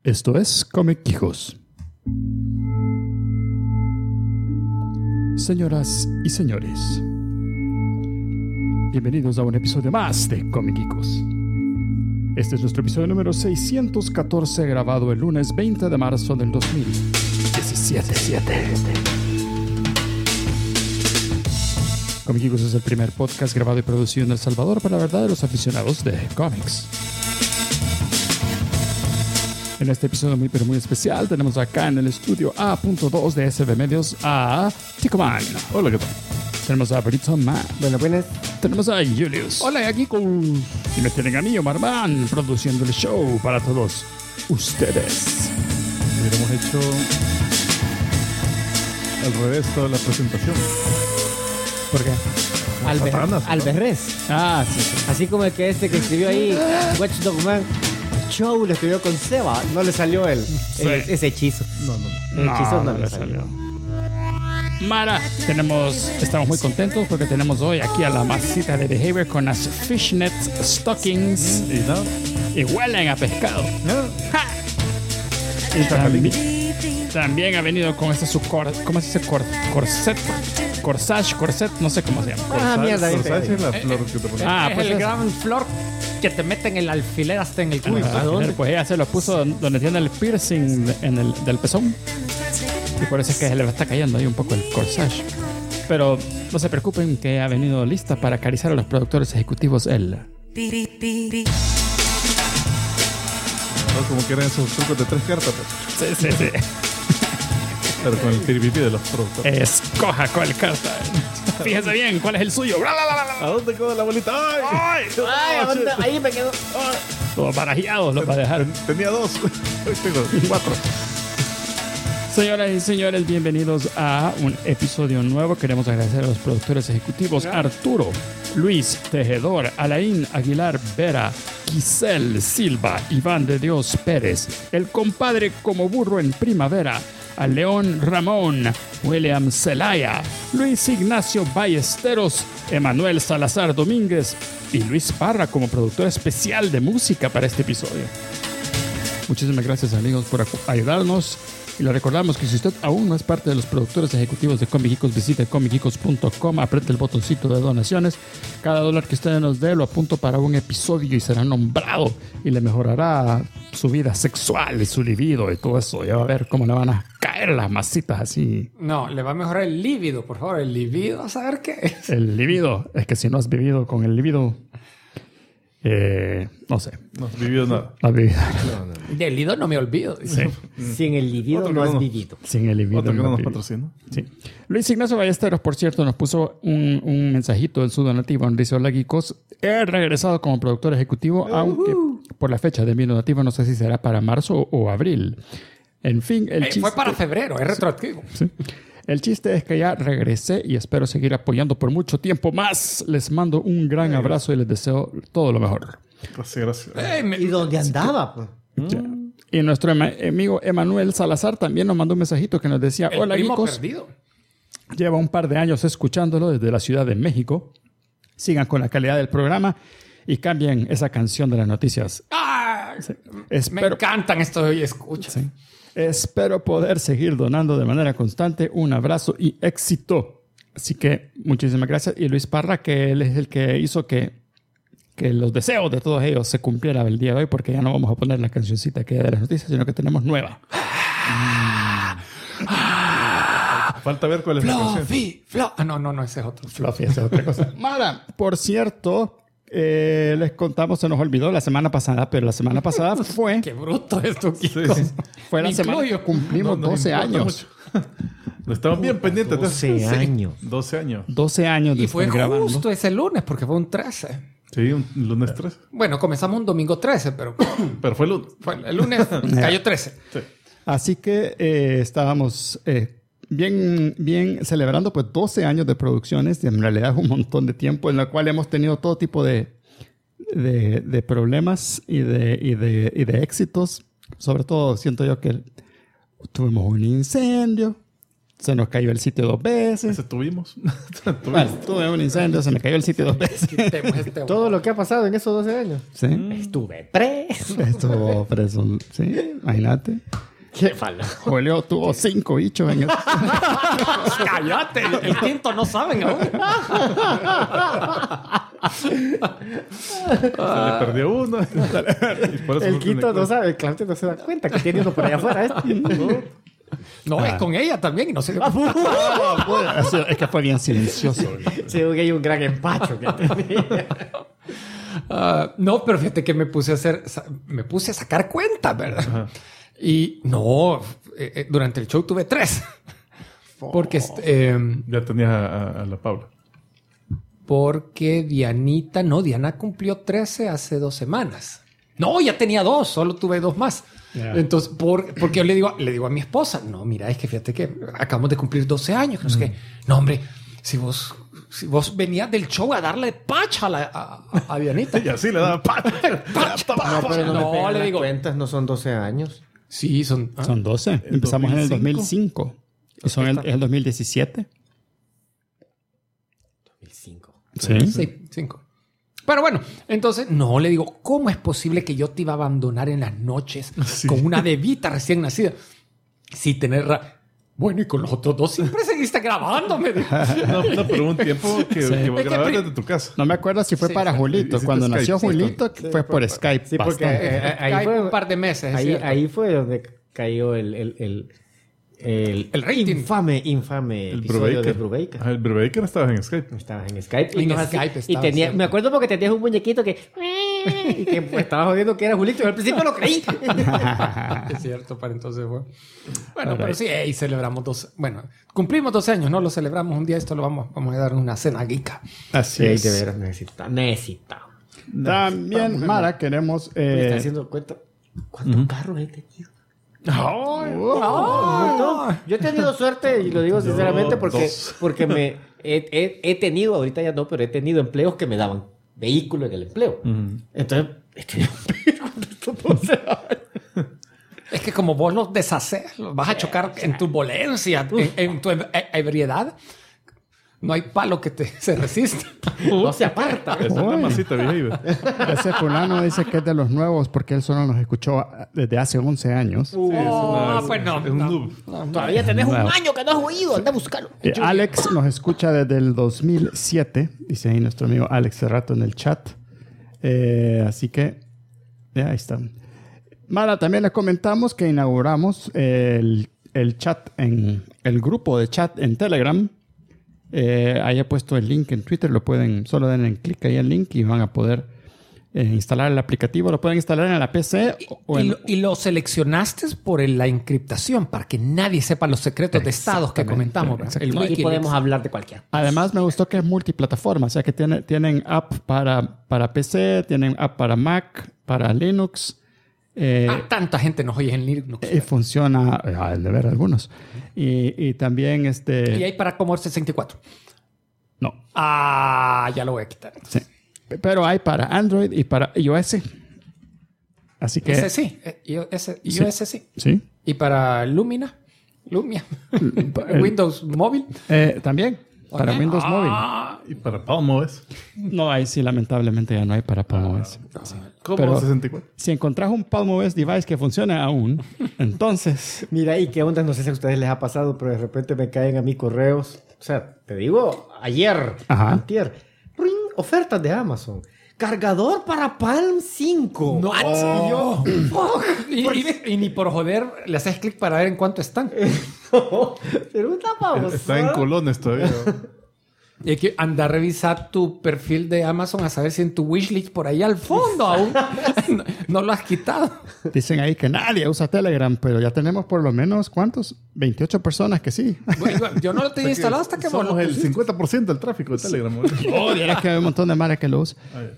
Esto es Comic Hijos. Señoras y señores, bienvenidos a un episodio más de Comic Hijos. Este es nuestro episodio número 614, grabado el lunes 20 de marzo del 2017. Comic Hijos es el primer podcast grabado y producido en El Salvador para la verdaderos aficionados de cómics. En este episodio muy especial tenemos acá en el estudio A.2 de SB Medios a Ticoman. Hola, ¿qué tal? Tenemos a Brito Man. Buenas. Tenemos a Julius. Hola, aquí con... Y me tienen a mí, Omar Man, produciendo el show para todos ustedes. Hubiéramos hecho al revés toda la presentación. ¿Por qué? Alberrez. Ah, sí. Así como el que escribió ahí Watchdog Man. Show lo escribió con Seba. No le salió ese hechizo. El hechizo no le salió. Mara, estamos muy contentos porque tenemos hoy aquí a la masita de Behavior con las fishnet stockings y huelen a pescado. ¡Ja! Y también ha venido con ese ¿cómo es ese corset? Corset, no sé cómo se llama. Mierda. Corsage es la flor que te pones. Es el gran flor que te meten el alfiler hasta en el culo. ¿A dónde? Pues ella se lo puso donde tiene el piercing del pezón. Y por eso es que se le está cayendo ahí un poco el corsage. Pero no se preocupen que ha venido lista para acariciar a los productores ejecutivos él. ¿No? Como que eran esos trucos de 3 cartas. Pues. Sí. Pero con el piripipi de los productores. Escoja cuál carta. Fíjese bien, ¿cuál es el suyo? ¿A dónde quedó la bolita? ¡Ay! Ahí me quedo. Todos barajeados los va a dejar. Tenía 2. Hoy tengo 4. Señoras y señores, bienvenidos a un episodio nuevo. Queremos agradecer a los productores ejecutivos Arturo, Luis Tejedor, Alain Aguilar Vera, Giselle Silva, Iván de Dios Pérez, el compadre como burro en primavera, a León Ramón, William Zelaya, Luis Ignacio Ballesteros, Emanuel Salazar Domínguez y Luis Parra como productor especial de música para este episodio. Muchísimas gracias, amigos, por ayudarnos. Y le recordamos que si usted aún no es parte de los productores ejecutivos de Comic Hijos, visite comichicos.com, apriete el botoncito de donaciones. Cada dólar que usted nos dé lo apunto para un episodio y será nombrado y le mejorará su vida sexual y su libido y todo eso. Ya va a ver cómo le van a caer las masitas así. No, le va a mejorar el líbido, por favor. El líbido, a saber qué es. El libido. Es que si no has vivido con el libido... no sé. No has vivido nada. No has vivido. Del libido no me olvido. Sí. Sin el libido no has vivido. Sin el libido Otro que no nos vivido. patrocina. Sí. Luis Ignacio Ballesteros, por cierto, nos puso un mensajito en su donativo. Nos dice: hola, geekos. He regresado como productor ejecutivo, aunque por la fecha de mi donativo no sé si será para marzo o abril. En fin, el chiste... Fue para febrero, es retroactivo. Sí. El chiste es que ya regresé y espero seguir apoyando por mucho tiempo más. Les mando un gran abrazo y les deseo todo lo mejor. Gracias. ¿Y dónde andaba? Pues? Ya. Y nuestro amigo Emanuel Salazar también nos mandó un mensajito que nos decía: El hola, primo geekos. perdido. Lleva un par de años escuchándolo desde la Ciudad de México. Sigan con la calidad del programa y cambien esa canción de las noticias. ¡Ah! Sí. Me encantan estos hoy escuchas. Sí. Espero poder seguir donando de manera constante. Un abrazo y éxito. Así que muchísimas gracias. Y Luis Parra, que él es el que hizo que los deseos de todos ellos se cumplieran el día de hoy, porque ya no vamos a poner la cancioncita que de las noticias, sino que tenemos nueva. Falta ver cuál es la canción. No, ese es otro. Fluffy, esa es otra cosa. Mara, por cierto, les contamos, se nos olvidó la semana pasada, pero la semana pasada fue... Qué bruto es tu Sí. Fue la Me semana incluyo. que cumplimos No 12 importa años. mucho. Estamos bien pendientes. 12 años. 12 años. 12 años de Y fue estar grabando. justo ese lunes, porque fue un 13. Sí, un lunes 13. Bueno, comenzamos un domingo 13, pero Pero fue lunes. el lunes cayó 13. Sí. Así que estábamos bien celebrando pues 12 años de producciones, y en realidad es un montón de tiempo en la cual hemos tenido todo tipo de problemas y de éxitos. Sobre todo siento yo que tuvimos un incendio, se nos cayó el sitio 2 veces. Ese tuvimos. Bueno, tuve un incendio, se me cayó el sitio 2 veces. Todo lo que ha pasado en esos 12 años. Sí. Estuve preso. Estuvo preso. Sí, imagínate. Qué falda. Julio tuvo 5 bichos en el... ¡Cállate! El quinto no saben aún. Se le perdió uno. Y por eso El no tiene quinto no cuenta. sabe, el Claudio no se da cuenta que tiene uno por allá afuera. No, es con ella también y no se le... Es que fue bien silencioso. Según que hay un gran empacho que tenía. No, pero fíjate que me puse a sacar cuentas, ¿verdad? Ajá. Y no, durante el show tuve 3. Porque, Ya tenías a la Paula. porque Diana cumplió 13 hace 2 semanas. No, ya tenía 2, solo tuve 2 más. Yeah. Entonces, porque yo le digo a mi esposa, no, mira, es que fíjate que acabamos de cumplir 12 años. Que no sé qué. No, hombre, si vos venías del show a darle pacha a Dianita. Y así le daba pacha. No, pero no, No, me pegan le las digo- cuentas, no son 12 años. Sí, son... Son 12. Empezamos en el 2005. Y son el 2017. 2005. Sí. Sí, 5. Pero bueno, entonces, no, le digo, ¿cómo es posible que yo te iba a abandonar en las noches con una bebita recién nacida? Sí, bueno, y con los otros 2 siempre seguiste grabándome. No, pero hubo un tiempo que Es que grabaste desde tu casa. No me acuerdo si fue Sí, para sí. Julito. Hiciste Cuando Skype. nació Sí, Julito fue por Skype. Sí, porque bastante. ahí Skype fue un par de meses. es cierto. ahí fue donde cayó el rating. infame El episodio de Brubaker. Brubaker. El Brubaker estabas en Skype. Estabas en Skype. En nos hacía- Skype y estaba, tenía, cierto. me acuerdo porque tenías un muñequito que... y que pues, estaba jodiendo que era Julito. Yo al principio lo creí. Es cierto, para entonces fue. Bueno, pero sí, y celebramos 12. Bueno, cumplimos 12 años, ¿no? Lo celebramos un día. Esto lo vamos a dar una cena geeka. Así Sí, es. de veras necesitaba. También, Mara, queremos... Me está haciendo cuenta cuántos carros he tenido. Yo he tenido suerte y lo digo sinceramente porque me he tenido, ahorita ya no, pero he tenido empleos que me daban vehículo en el empleo. Entonces, he tenido un vehículo estos 12 años. Es que como vos los deshaces, los vas a chocar en turbulencia, en tu ebriedad. No hay palo que se resista. No se aparta. Esa es la masita vieja. Ese fulano dice que es de los nuevos porque él solo nos escuchó desde hace 11 años. Pues no. Es un no. noob. Todavía tenés Nuevo. un año que no has oído. Anda a buscarlo. Alex nos escucha desde el 2007. Dice ahí nuestro amigo Alex hace rato en el chat. Así que ahí está. Mara, también les comentamos que inauguramos el chat en el grupo de chat en Telegram. Ahí he puesto el link en Twitter. Solo den clic ahí al link y van a poder instalar el aplicativo. Lo pueden instalar en la PC Y lo seleccionaste por la encriptación para que nadie sepa los secretos de estados que comentamos. ¿verdad? El Y Wikileaks. podemos hablar de cualquier. Además, me gustó que es multiplataforma. O sea, que tienen app para PC, tienen app para Mac, para Linux. Tanta gente nos oye en Linux. Funciona, de ver algunos. Y también Y hay para Commodore 64. No. Ya lo voy a quitar. Sí. Pero hay para Android y para iOS. Así que... Ese sí. iOS sí. Sí. Y para Lumia. Windows móvil. También. Para Windows Móvil. Y para PalmOS. No, ahí sí, lamentablemente ya no hay para PalmOS. ¿Cómo? Pero- 64. Si encontrás un PalmOS device que funcione aún, entonces... Mira, y qué onda, no sé si a ustedes les ha pasado, pero de repente me caen a mí correos. O sea, te digo, ayer, Ajá. antier, ¡ring! Ofertas de Amazon. Cargador para Palm 5. No. Y yo, fuck. Y ni por joder le haces clic para ver en cuánto están. Pero una pausa. Está en colones todavía. Y hay que andar a revisar tu perfil de Amazon a saber si en tu wishlist por ahí al fondo aún no lo has quitado. Dicen ahí que nadie usa Telegram, pero ya tenemos por lo menos, ¿cuántos? 28 personas que sí. Bueno, yo no lo tenía instalado hasta que vos Somos lo el pusiste. 50% del tráfico de Telegram. Oh, dirás que hay un montón de maras que lo usa.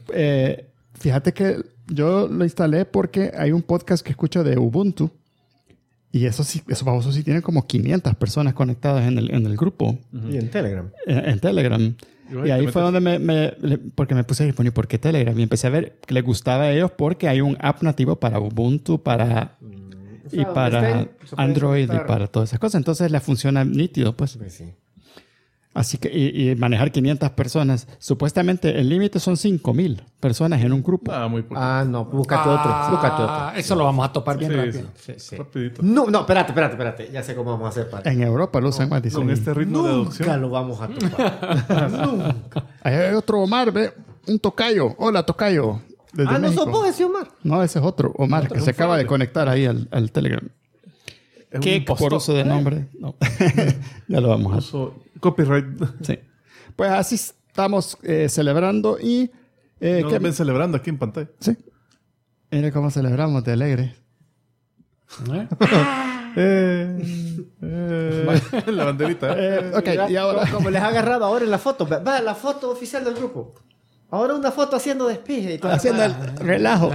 Fíjate que yo lo instalé porque hay un podcast que escucho de Ubuntu. Y esos babosos sí tienen como 500 personas conectadas en el grupo, Y en Telegram. en Telegram. Y ahí fue donde porque me puse a disponer por qué Telegram. Y empecé a ver que les gustaba a ellos porque hay un app nativo para Ubuntu, para y para Android y para todas esas cosas. Entonces le funciona nítido, pues. Pues sí. Así que, y manejar 500 personas. Supuestamente el límite son 5,000 personas en un grupo. Ah, muy poco. Ah, no, búscate otro. Eso lo vamos a topar bien rápido. Sí. Rapidito. No, espérate. Ya sé cómo vamos a hacer para... En Europa lo usan más. Dicen. Con este ritmo de Nunca adopción. lo vamos a topar. Nunca. Ahí hay otro Omar, ve. Un tocayo. Hola, tocayo. Desde No México. sos vos ese Omar. No, ese es otro Omar que se acaba de conectar ahí al Telegram. Es un ¿Qué impostor. por uso de nombre? No. Ya lo vamos a... Uso copyright. Sí. Pues así estamos celebrando y... No lo ven celebrando aquí en pantalla. Sí. Mira cómo celebramos de alegre. La banderita. Ok, y ahora... Como les ha agarrado ahora en la foto. Va, la foto oficial del grupo. Ahora una foto haciendo despeje y todo. Haciendo el relajo.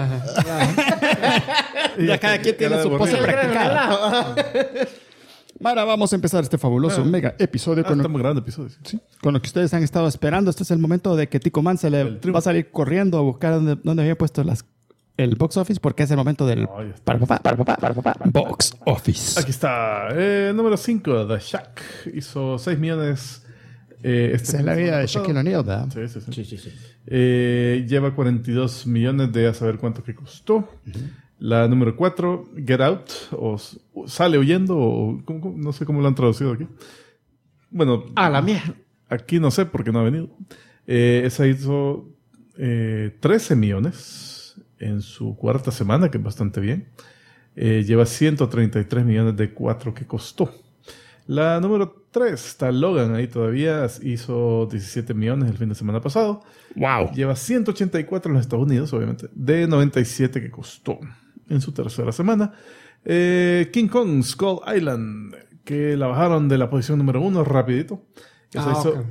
Ya cada quien tiene su pose practicada. Ahora vamos a empezar este fabuloso mega episodio con Estamos grabando episodios. Sí, con lo que ustedes han estado esperando. Este es el momento de que Tico Man se le va a salir corriendo a buscar dónde había puesto el box office, porque es el momento del Oh, ya está. para papá, box office. Aquí está. Número 5, The Shack. Hizo 6 millones. Esa es la vida de Shaquille O'Neal, ¿verdad? Sí. Lleva 42 millones de a saber cuánto que costó. La número 4, Get Out, o Sale Huyendo, o no sé cómo lo han traducido aquí. Bueno, La mierda. aquí no sé porque no ha venido. Esa hizo 13 millones en su cuarta semana, que es bastante bien. Lleva 133 millones de 4 que costó. La número 3 está Logan ahí todavía. Hizo 17 millones el fin de semana pasado. Wow. Lleva 184 en los Estados Unidos, obviamente, de 97 que costó en su tercera semana. King Kong Skull Island, que la bajaron de la posición número 1 rapidito. Eso hizo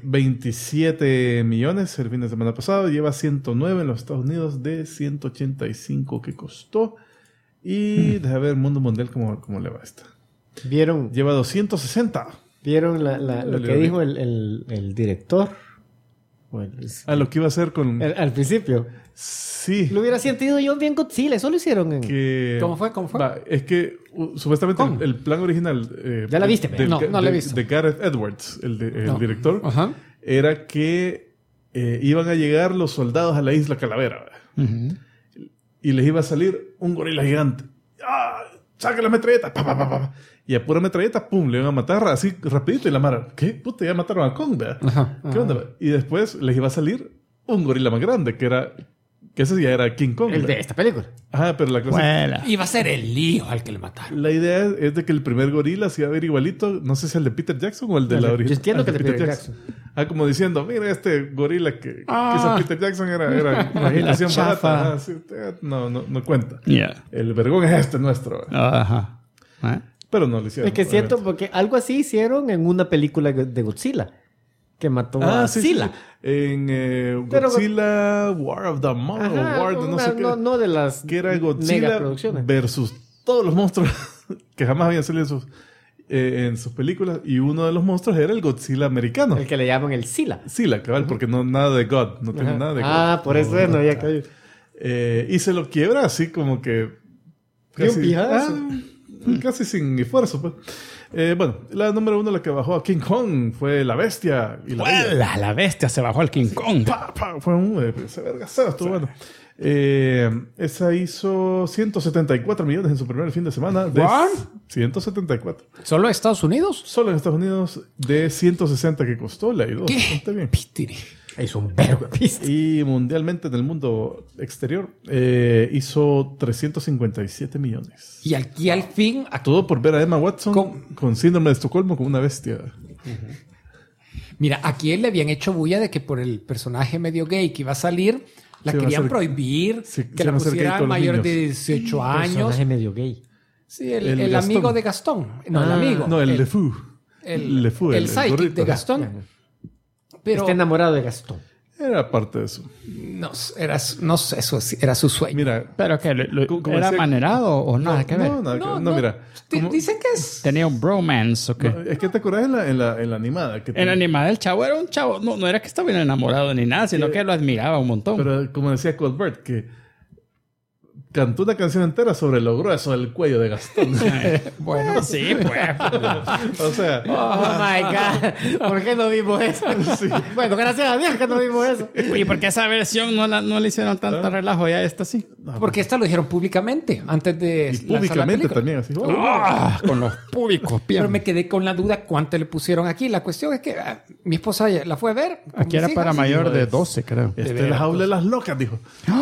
27 millones el fin de semana pasado. Lleva 109 en los Estados Unidos de 185 que costó. Y deja ver Mundo Mundial cómo le va esta. ¿Vieron Lleva 260. lo que dijo el director? Bueno, Lo que iba a hacer con... al principio. Sí. Lo hubiera sentido yo bien Godzilla. Eso lo hicieron en... Que, ¿Cómo fue? es que supuestamente el plan original ¿Ya la viste? No la he visto. de Gareth Edwards, el director, Ajá. era que iban a llegar los soldados a la isla Calavera, ¿verdad? Y les iba a salir un gorila gigante. ¡Ah! ¡Saca la metralleta! ¡Pa, pa, pa, pa! Y a pura metralleta, ¡pum! Le iban a matar así rapidito. Y la mara, ¿qué? Puta, ya mataron a Kong, ¿verdad? Ajá. ¿Qué onda? Y después les iba a salir un gorila más grande, que ese ya era King Kong. El ¿verdad? de esta película. Ajá, pero la cosa... Vuela. Iba a ser el hijo al que le mataron. La idea es de que el primer gorila se iba a ver igualito, no sé si el de Peter Jackson o el de la Yo original. entiendo que el de Peter Jackson. Como diciendo, mira este gorila que hizo Peter Jackson era imaginación chafa. barata. Sí, no cuenta. Yeah. El vergón es este nuestro. Ajá. Pero no lo hicieron. Es que siento porque algo así hicieron en una película de Godzilla. Que mató a Sila. En Pero- Godzilla War of the Mall, Ajá, War de no sé qué. no de las Que era Godzilla megaproducciones. versus todos los monstruos que jamás habían salido en sus películas. Y uno de los monstruos era el Godzilla americano. El que le llaman el Sila. Sila, cabal, porque no nada de God. No tiene nada de God. Ah, por eso no había caído. Y se lo quiebra así como que... De un pijazo. casi sin esfuerzo, pues. Bueno, la número 1, la que bajó a King Kong, fue La Bestia. Y Vuela, la bestia se bajó al King Kong. fue un... se vergaseo, estuvo bueno. Esa hizo 174 millones en su primer fin de semana. ¿What? 174. ¿Solo Estados Unidos? Solo en Estados Unidos, de 160 que costó, le ha ido ¿Qué? bastante bien. Pistiri. Hizo un vergo de pista. Y mundialmente en el mundo exterior hizo 357 millones. Y aquí al fin... Todo por ver a Emma Watson con síndrome de Estocolmo como una bestia. Mira, aquí le habían hecho bulla de que por el personaje medio gay que iba a salir, la Sí, va a querían ser- prohibir, sí, que sí, la van a ser gay pusieran con los mayor niños. de 18 años. Personaje medio gay. Sí, El el Gastón. amigo de Gastón. No, el amigo. No, el LeFou. El LeFou, el sidekick gorrito. de Gastón. Pero Está enamorado de Gastón. Era parte de eso. no sé, eso era su sueño. Mira, ¿Pero que Como era decía- manerado o nada que ver? no, nada que ver. No, mira. como- Dicen que es... ¿Tenía un bromance o qué? no, es que te acuerdas en la animada. Que En la animada el chavo era un chavo, no era que estaba bien enamorado ni nada, sino que lo admiraba un montón. Pero como decía Colbert, que cantó una canción entera sobre lo grueso del cuello de Gastón. Bueno, sí, pues. O sea, Oh my God. ¿Por qué no vimos eso? sí. Bueno, gracias a Dios que no vimos eso. Oye, ¿por qué esa versión no le hicieron tanta relajo? Ya esta sí. Porque esta lo dijeron públicamente antes de Y lanzar la públicamente película. también, así. Con los públicos, Pero me quedé con la duda cuánto le pusieron aquí. La cuestión es que mi esposa la fue a ver. con Aquí mis era para hijas. mayor de 12, creo. Esta es veras, la jaula de las locas, dijo.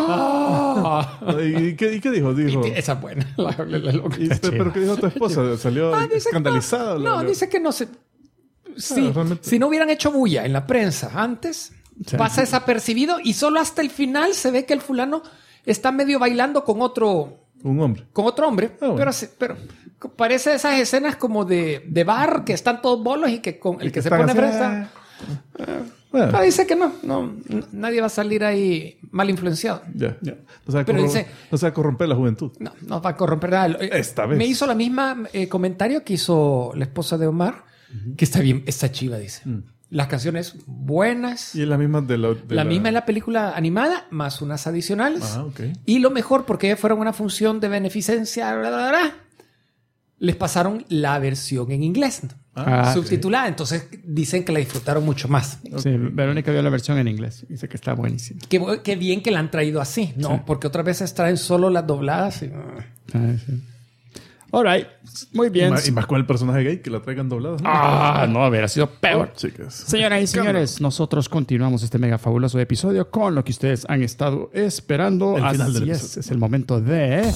¿Y qué dijo? Dijo. Esa es buena. La loca. ¿Pero qué dijo tu esposa? ¿Salió Dice que escandalizada? No, dice que no se... Sí, realmente- si no hubieran hecho bulla en la prensa antes, Sí. pasa desapercibido y solo hasta el final se ve que el fulano está medio bailando con otro Un hombre. hombre. bueno. Pero parece esas escenas como de bar que están todos bolos y que con el que se Están pone así, frente... Bueno, dice que no, nadie va a salir ahí mal influenciado. ya. O sea, Pero dice- o sea, corromper la juventud. No va a corromper nada. Esta vez. Me hizo la misma comentario que hizo la esposa de Omar, que está bien, está chiva, dice. Las canciones buenas. Y es la misma de La misma es la película animada, más unas adicionales. Ah, ok. Y lo mejor, porque fueron una función de beneficencia, les pasaron la versión en inglés, subtitulada. Entonces dicen que la disfrutaron mucho más. Sí, Verónica vio la versión en inglés. Dice que está buenísima. Qué bien que la han traído así, ¿no? Porque otras veces traen solo las dobladas. Y... Sí. All right. Muy bien. Y más con el personaje gay que la traigan doblada. No, hubiera sido peor. Chicas. Señoras y señores, nosotros continuamos este mega fabuloso episodio con lo que ustedes han estado esperando. El final Así del es, episodio. es el momento de...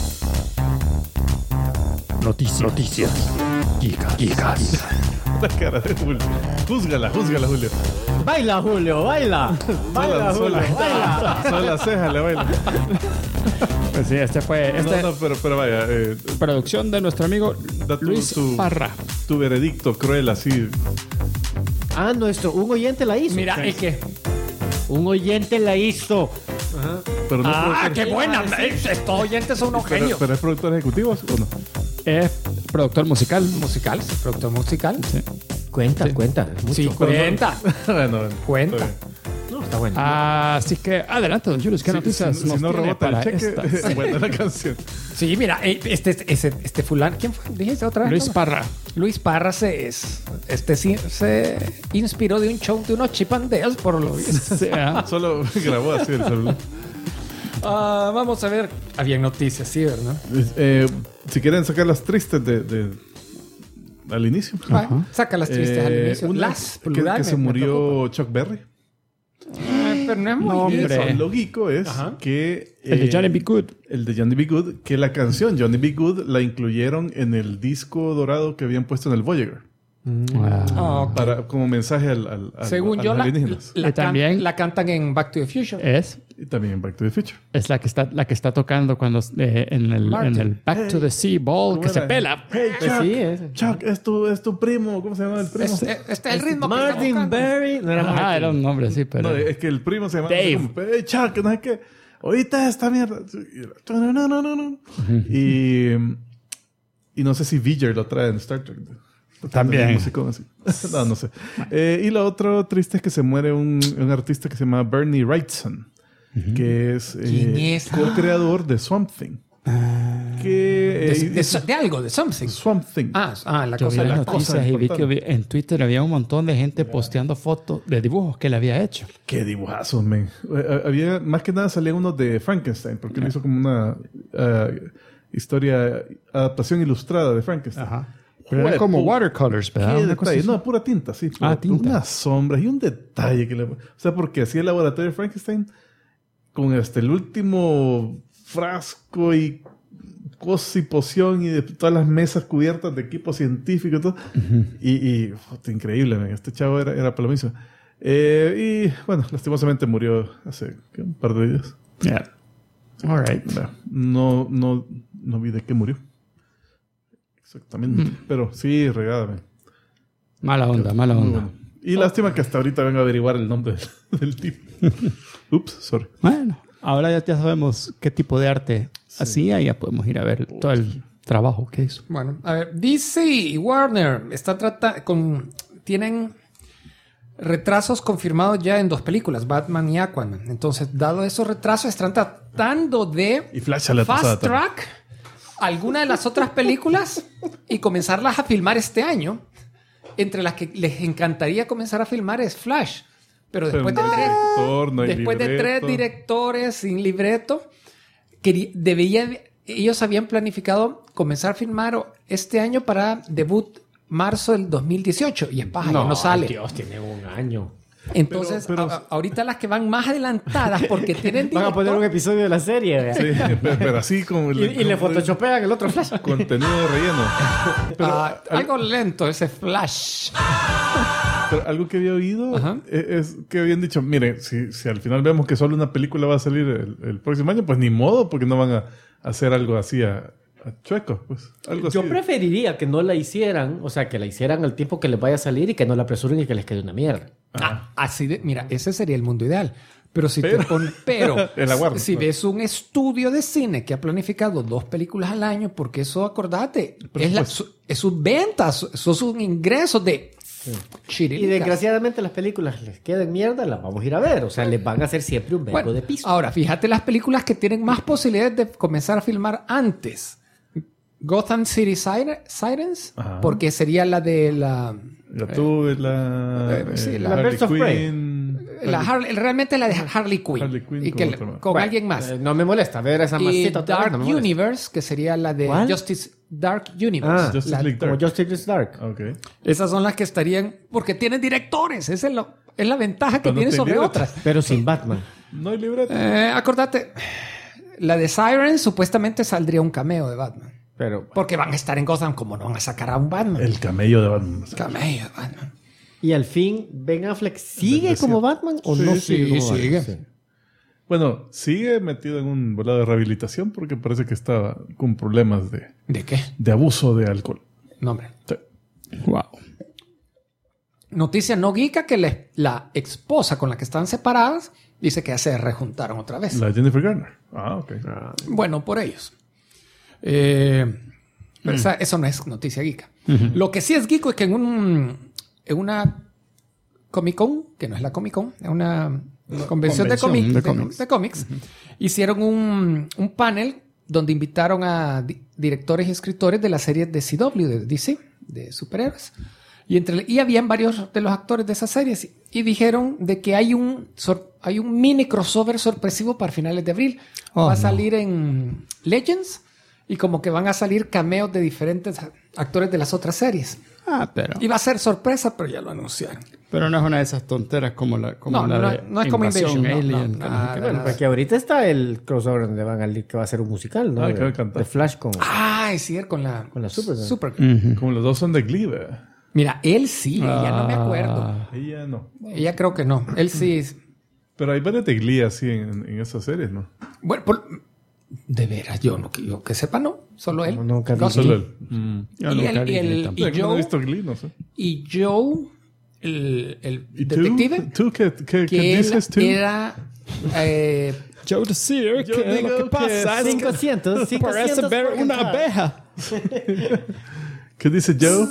Noticias. Gigas. La cara de Julio. Júzgala, Julio. Baila, Julio, baila. Baila, Julio, baila. Solo la ceja le baila. Pues sí, este fue No, pero vaya. producción de nuestro amigo Da tu- Luis tu- Parra. Tu veredicto cruel así. Un oyente la hizo. Mira, es que... Un oyente la hizo. Pero no ¡Qué buena! Estos oyentes son unos genios. pero es productor ejecutivo o no? Es productor musical. Musical, sí, productor musical. Sí. Cuenta. es mucho. Sí, cuenta. Bueno, Cuenta. está bien. No, está bueno. Así que adelante, don Julius, ¿qué noticias Si nos no tiene rebota el para cheque, esta? es buena la canción. Sí, mira, este fulano, ¿quién fue? Dijiste otra vez. Luis ¿no? Parra. Luis Parra se inspiró de un show de unos chipandeos por lo visto. Sí, ¿eh? Solo grabó así el celular. Vamos a ver. Habían noticias, sí, ¿verdad? Si quieren sacar las tristes al inicio. Bueno, saca las tristes al inicio. una Las que plurales, se me murió Chuck Berry. pero no es muy No, bien. hombre. Eso, lógico es Ajá. que... El de Johnny B. Good. El de Johnny B. Good, que la canción Johnny B. Good la incluyeron en el disco dorado que habían puesto en el Voyager. Ah, ok. Como mensaje Según a yo, los alienígenas. Y también- la cantan en Back to the Future. Es Y también en Back to the Future. la que está tocando cuando en el Back to the Sea Ball ¿Cómo que se era? pela. Hey, Pues Chuck, sí, es. Chuck, es tu primo. ¿Cómo se llama el primo? Este es el ritmo que Martin estamos tocando. Berry. No era Ajá, Martin. era un nombre así, pero... No, es que el primo se llama... Dave. como, hey, Chuck, no es que... Ahorita esta mierda. No. Y no sé si Viger lo trae en Star Trek. También. Musicón así. No sé. Y lo otro triste es que se muere un artista que se llama Bernie Wrightson, que es, ¿Quién es? co-creador de Swamp Thing. De algo, de something. Swamp Thing. La Yo vi cosa de las la cosa noticias y vi importante. que en Twitter había un montón de gente posteando fotos de dibujos que él había hecho. Qué dibujazos, men. Había, más que nada salían unos de Frankenstein, porque él hizo como una adaptación ilustrada de Frankenstein. Pero eran como Jueputa. watercolors, ¿verdad? Qué Una cosa detalle. así. No, pura tinta, sí. Tinta. Unas sombras y un detalle que le... O sea, porque hacía el laboratorio de Frankenstein con el último frasco y cosa y poción y de todas las mesas cubiertas de equipo científico y todo. Puta, increíble, man. Este chavo era palomizo. Y bueno, lastimosamente murió hace un par de días. Yeah. All right. No vi de qué murió. Exactamente. Pero sí, regada, man. Mala onda, mala Muy onda. bueno. Y lástima que hasta ahorita venga a averiguar el nombre del tipo. Ups, sorry. Bueno, ahora ya sabemos qué tipo de arte hacía y ya podemos ir a ver todo el trabajo que hizo. Bueno, a ver, DC y Warner tienen retrasos confirmados ya en 2 películas, Batman y Aquaman. Entonces, dado esos retrasos, están tratando de Y Flash a la pasada fast track alguna de las otras películas y comenzarlas a filmar este año. Entre las que les encantaría comenzar a filmar es Flash. Pero después de no hay de 3 directores sin libreto, ellos habían planificado comenzar a filmar este año para debut marzo del 2018. Y es paja, ya no sale. Dios, tiene un año. Entonces, Pero- ahorita las que van más adelantadas porque tienen Van a poner un episodio de la serie. ¿vea? Sí, pero así como... Y le photoshopean el otro Flash. Contenido de relleno. Pero, algo lento ese Flash. pero algo que había oído Ajá. es que habían dicho, mire, si al final vemos que solo una película va a salir el próximo año, pues ni modo, porque no van a hacer algo así a chueco. Pues, algo Yo así. preferiría que no la hicieran, o sea, que la hicieran al tiempo que les vaya a salir y que no la apresuren y que les quede una mierda. Así de, mira, ese sería el mundo ideal. Pero si Pero- te pones, pero El aguardo, si claro. ves un estudio de cine que ha planificado 2 películas al año, porque eso, acordate, es sus ventas, son sus ingresos de Y chiriricas. desgraciadamente las películas les queden mierda, las vamos a ir a ver. O sea, les van a hacer siempre un verbo Bueno, de piso. ahora, fíjate las películas que tienen más posibilidades de comenzar a filmar antes. Gotham City Sirens, Ajá. porque sería la de la... Gatúbela, sí, la Harley Birds of Prey. Quinn. realmente la de Harley Quinn. Harley Quinn y con que, otra más. con Bueno, alguien más. No me molesta ver esa Y masita otra vez, Dark no me molesta. Universe, que sería la de ¿Cuál? Justice Dark Universe. Ah, Justice League Como Dark. Justice is Dark. Ok. Esas son las que estarían... Porque tienen directores. Esa es la ventaja que Pero no tiene te sobre libras. otras. Pero sin Batman. No hay libreto. Acordate, la de Sirens supuestamente saldría un cameo de Batman. Pero, Porque van a estar en Gotham, como no van a sacar a un Batman. El camello de Batman. Cameo de Batman. y al fin, Ben Affleck, ¿sigue como Batman o Sí, no sí, sigue como sigue. Batman? Sí. Bueno, sigue metido en un volado de rehabilitación porque parece que estaba con problemas ¿De qué? de abuso de alcohol. No, hombre. Sí. Wow. Noticia no geeka que la esposa con la que estaban separadas dice que ya se rejuntaron otra vez. La Jennifer Garner. Ah, ok. Bueno, por ellos. Pero eso no es noticia geeka. Lo que sí es geeko es que en una Comic Con, que no es la Comic Con, es una convención de cómics, hicieron un panel donde invitaron a directores y escritores de las series de CW, de DC, de superhéroes. Y habían varios de los actores de esas series. Y dijeron de que hay un mini crossover sorpresivo para finales de abril. Va a salir en Legends y como que van a salir cameos de diferentes actores de las otras series. Pero Y va a ser sorpresa, pero ya lo anunciaron. no es una de esas tonteras como la de no es como Invasión Invasion. Alien. Bueno, porque ahorita está el crossover donde van a que va a ser un musical, ¿no? Ah, que va a cantar. De Flash con Es cierto, con la Supergirl. Supergirl. Como los dos son de Glee, ¿verdad? Mira, él sí, ella no me acuerdo. Ella no. Ella creo que no. Él sí. Pero hay varias de Glee así en esas series, ¿no? Bueno, de veras, yo que sepa, no. Solo él. No, nunca vi. Gosling. Solo él. Yo Y nunca vi Glee el- tampoco. Es que no he visto Glee, no sé. Y Joe, el ¿Y detective, ¿Tú qué que él dices tú? era... Joe the Seer, Yo ¿qué es digo lo que que pasa? 500 Parece ver por una cantar. abeja. ¿Qué dice Joe?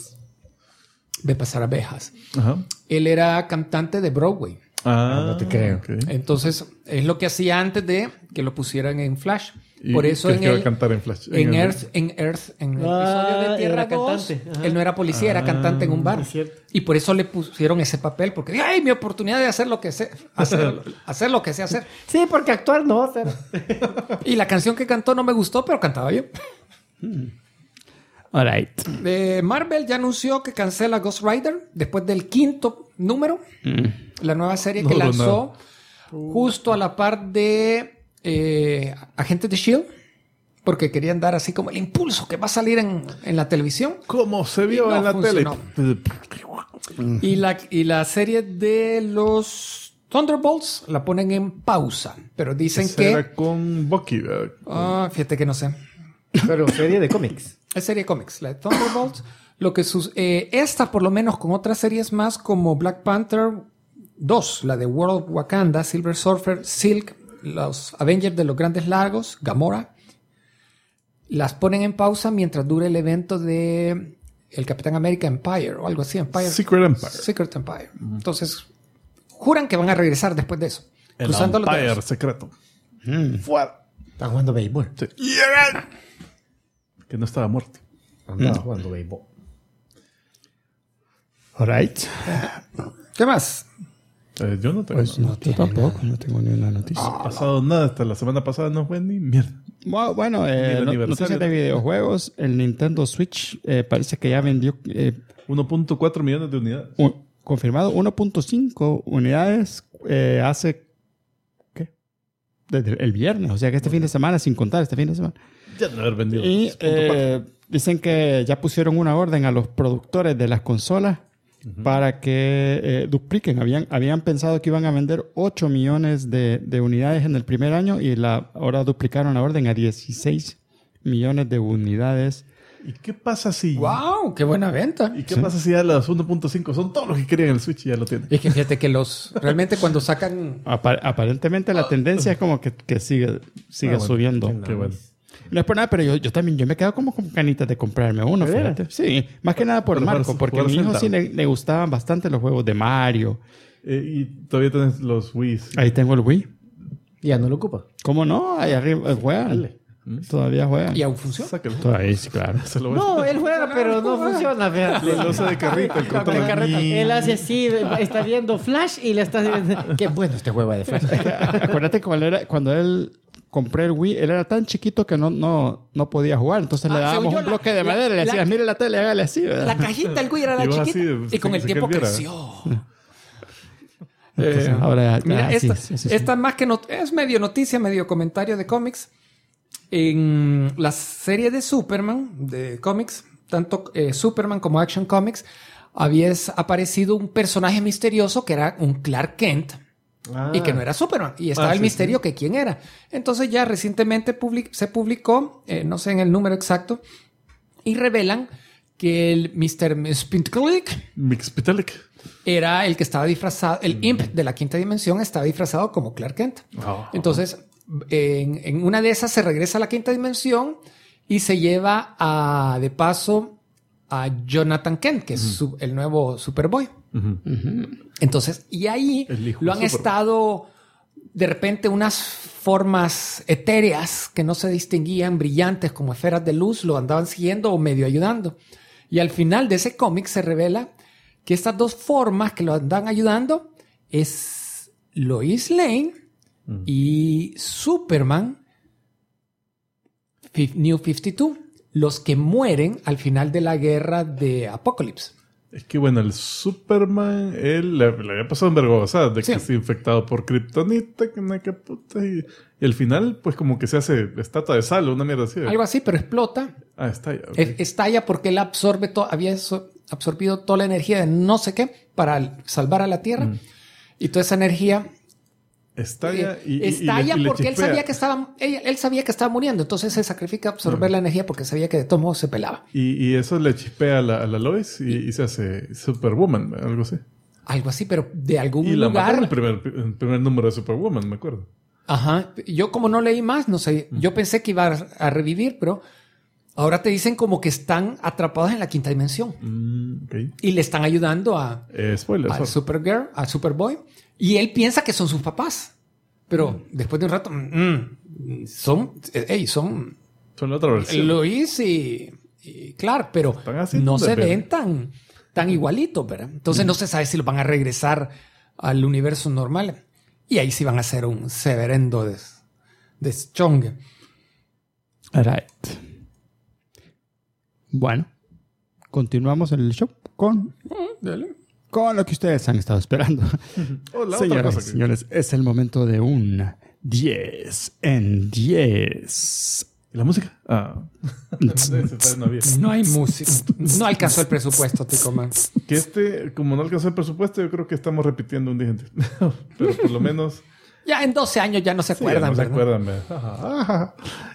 de pasar abejas. Ajá. Él era cantante de Broadway. no te creo. ok. Entonces, es lo que hacía antes de que lo pusieran en Flash. ¿Y Por eso qué en que va a el, cantar en Flash? en el- Earth, en el episodio de Tierra era 2, cantante. Ajá. él no era policía, era cantante en un bar. es cierto. Y por eso le pusieron ese papel, porque ¡ay, mi oportunidad de hacer lo que sé hacer lo que sé hacer! Sí, porque actuar no va a ser. Y la canción que cantó no me gustó, pero cantaba bien. All right. Marvel ya anunció que cancela Ghost Rider después del 5º número. La nueva serie No que duró lanzó justo a la par de Agentes de S.H.I.E.L.D. porque querían dar así como el impulso que va a salir en la televisión. ¿Cómo se vio Y no en la funcionó. tele? Y la serie de los Thunderbolts la ponen en pausa, pero dicen Esa que... era con Bucky, ¿verdad? fíjate que no sé. Pero serie de cómics. Es serie de cómics, la de Thunderbolts. Lo que esta, por lo menos, con otras series más como Black Panther 2, la de World of Wakanda, Silver Surfer, Silk, los Avengers de los Grandes Lagos, Gamora, las ponen en pausa mientras dure el evento de el Capitán América Empire o algo así. Secret Empire. Secret Empire. Entonces, juran que van a regresar después de eso. El Cruzando los Empire dedos. secreto. Fuera. Están jugando béisbol. Sí. Que no estaba muerto. Andaba jugando béisbol. Alright. ¿Qué más? Yo no tengo Pues nada. no, yo tampoco, no tengo ni una noticia. No ha pasado nada. Hasta la semana pasada no fue ni mierda. Bueno, el aniversario. noticias de videojuegos. El Nintendo Switch parece que ya vendió 1.4 millones de unidades. confirmado 1.5 unidades hace ¿qué? Desde el viernes. O sea que este fin de semana, sin contar este fin de semana. Ya no haber vendido. Y 2.4. dicen que ya pusieron una orden a los productores de las consolas para que dupliquen. Habían pensado que iban a vender 8 millones de unidades en el primer año y ahora duplicaron la orden a 16 millones de unidades. ¿Y qué pasa si... ¡Wow! ¡Qué buena venta! ¿Y qué pasa si ya las 1.5 son todos los que querían el Switch y ya lo tienen? Es que fíjate que realmente cuando sacan... Aparentemente la tendencia es como que sigue bueno, subiendo. Qué bueno. No es por nada, pero yo también me quedo como con ganitas de comprarme uno, fíjate. Sí, más que nada por Pero Marco, porque a mi hijo sí le gustaban bastante los juegos de Mario. Y todavía tenés los Wii. Ahí tengo el Wii. Ya no lo ocupa. ¿Cómo no? Ahí arriba juegan. Todavía juegan. ¿Y aún funciona? Sáquelo. Todavía sí, claro. Se lo voy a- No, él juega, pero no funciona, fíjate. Lo usa de carrito. El control. Él hace así, está viendo Flash y le está diciendo, qué bueno este juego de Flash. Acuérdate cuando él compré el Wii, él era tan chiquito que no podía jugar. Entonces le dábamos según yo, un bloque de madera y le decías, mire la tele, hágale así, ¿verdad? La cajita, el güey era la Y vos chiquita. así, Y con el sin tiempo que él viera. creció. Entonces, ahora Mira, sí, esta, sí. esta más que es medio noticia, medio comentario de cómics. En la serie de Superman, de cómics, tanto Superman como Action Comics, había aparecido un personaje misterioso que era un Clark Kent. Y que no era Superman. Y estaba el misterio que quién era. Entonces ya recientemente se publicó, no sé en el número exacto, y revelan que el Mr. Spintlick Mixpitalic. era el que estaba disfrazado, el Imp de la quinta dimensión estaba disfrazado como Clark Kent. Entonces, en una de esas se regresa a la quinta dimensión y se lleva de paso a Jonathan Kent, que es el nuevo Superboy. Entonces, y ahí lo han estado de repente unas formas etéreas que no se distinguían, brillantes como esferas de luz, lo andaban siguiendo o medio ayudando. Y al final de ese cómic se revela que estas dos formas que lo andan ayudando es Lois Lane y Superman New 52, los que mueren al final de la guerra de Apocalypse. Es que bueno, el Superman, él le había pasado un vergo, ¿sabes? De que Sí. está infectado por kriptonita, que no, que puta. Y al final, pues como que se hace estatua de sal, una mierda así. Algo así, pero explota. Ah, está ya. Ok. Estalla porque él había absorbido toda la energía de no sé qué para salvar a la Tierra. Y toda esa energía Estalla estalla y le porque él chispea. sabía que estaba muriendo. Entonces se sacrifica a absorber la energía porque sabía que de todos modos se pelaba. Y eso le chispea a la Lois y se hace Superwoman, algo así. Algo así, pero de algún Y la mató en lugar. el primer número de Superwoman, me acuerdo. Ajá. Yo como no leí más, no sé. Yo pensé que iba a revivir, pero ahora te dicen como que están atrapados en la quinta dimensión. Ok. Y le están ayudando a Spoiler. a Supergirl, a Superboy. Y él piensa que son sus papás. Pero después de un rato, son Son la otra versión. Lois y Clark, pero Están haciendo no se de ven tan igualitos, ¿verdad? Entonces no se sabe si los van a regresar al universo normal. Y ahí sí van a hacer un severendo de chongue. Right. Bueno, continuamos en el show con lo que ustedes han estado esperando. Oh, la otra Señoras cosa y que- señores, es el momento de un 10 en 10. ¿Y la música? Ah. Ese todavía no había. No hay música. No alcanzó el presupuesto, Tico Man. Que como no alcanzó el presupuesto, yo creo que estamos repitiendo un día antes. Pero por lo menos... Ya en 12 años ya no se Sí, acuerdan, no se ¿verdad? acuerdan, ¿verdad?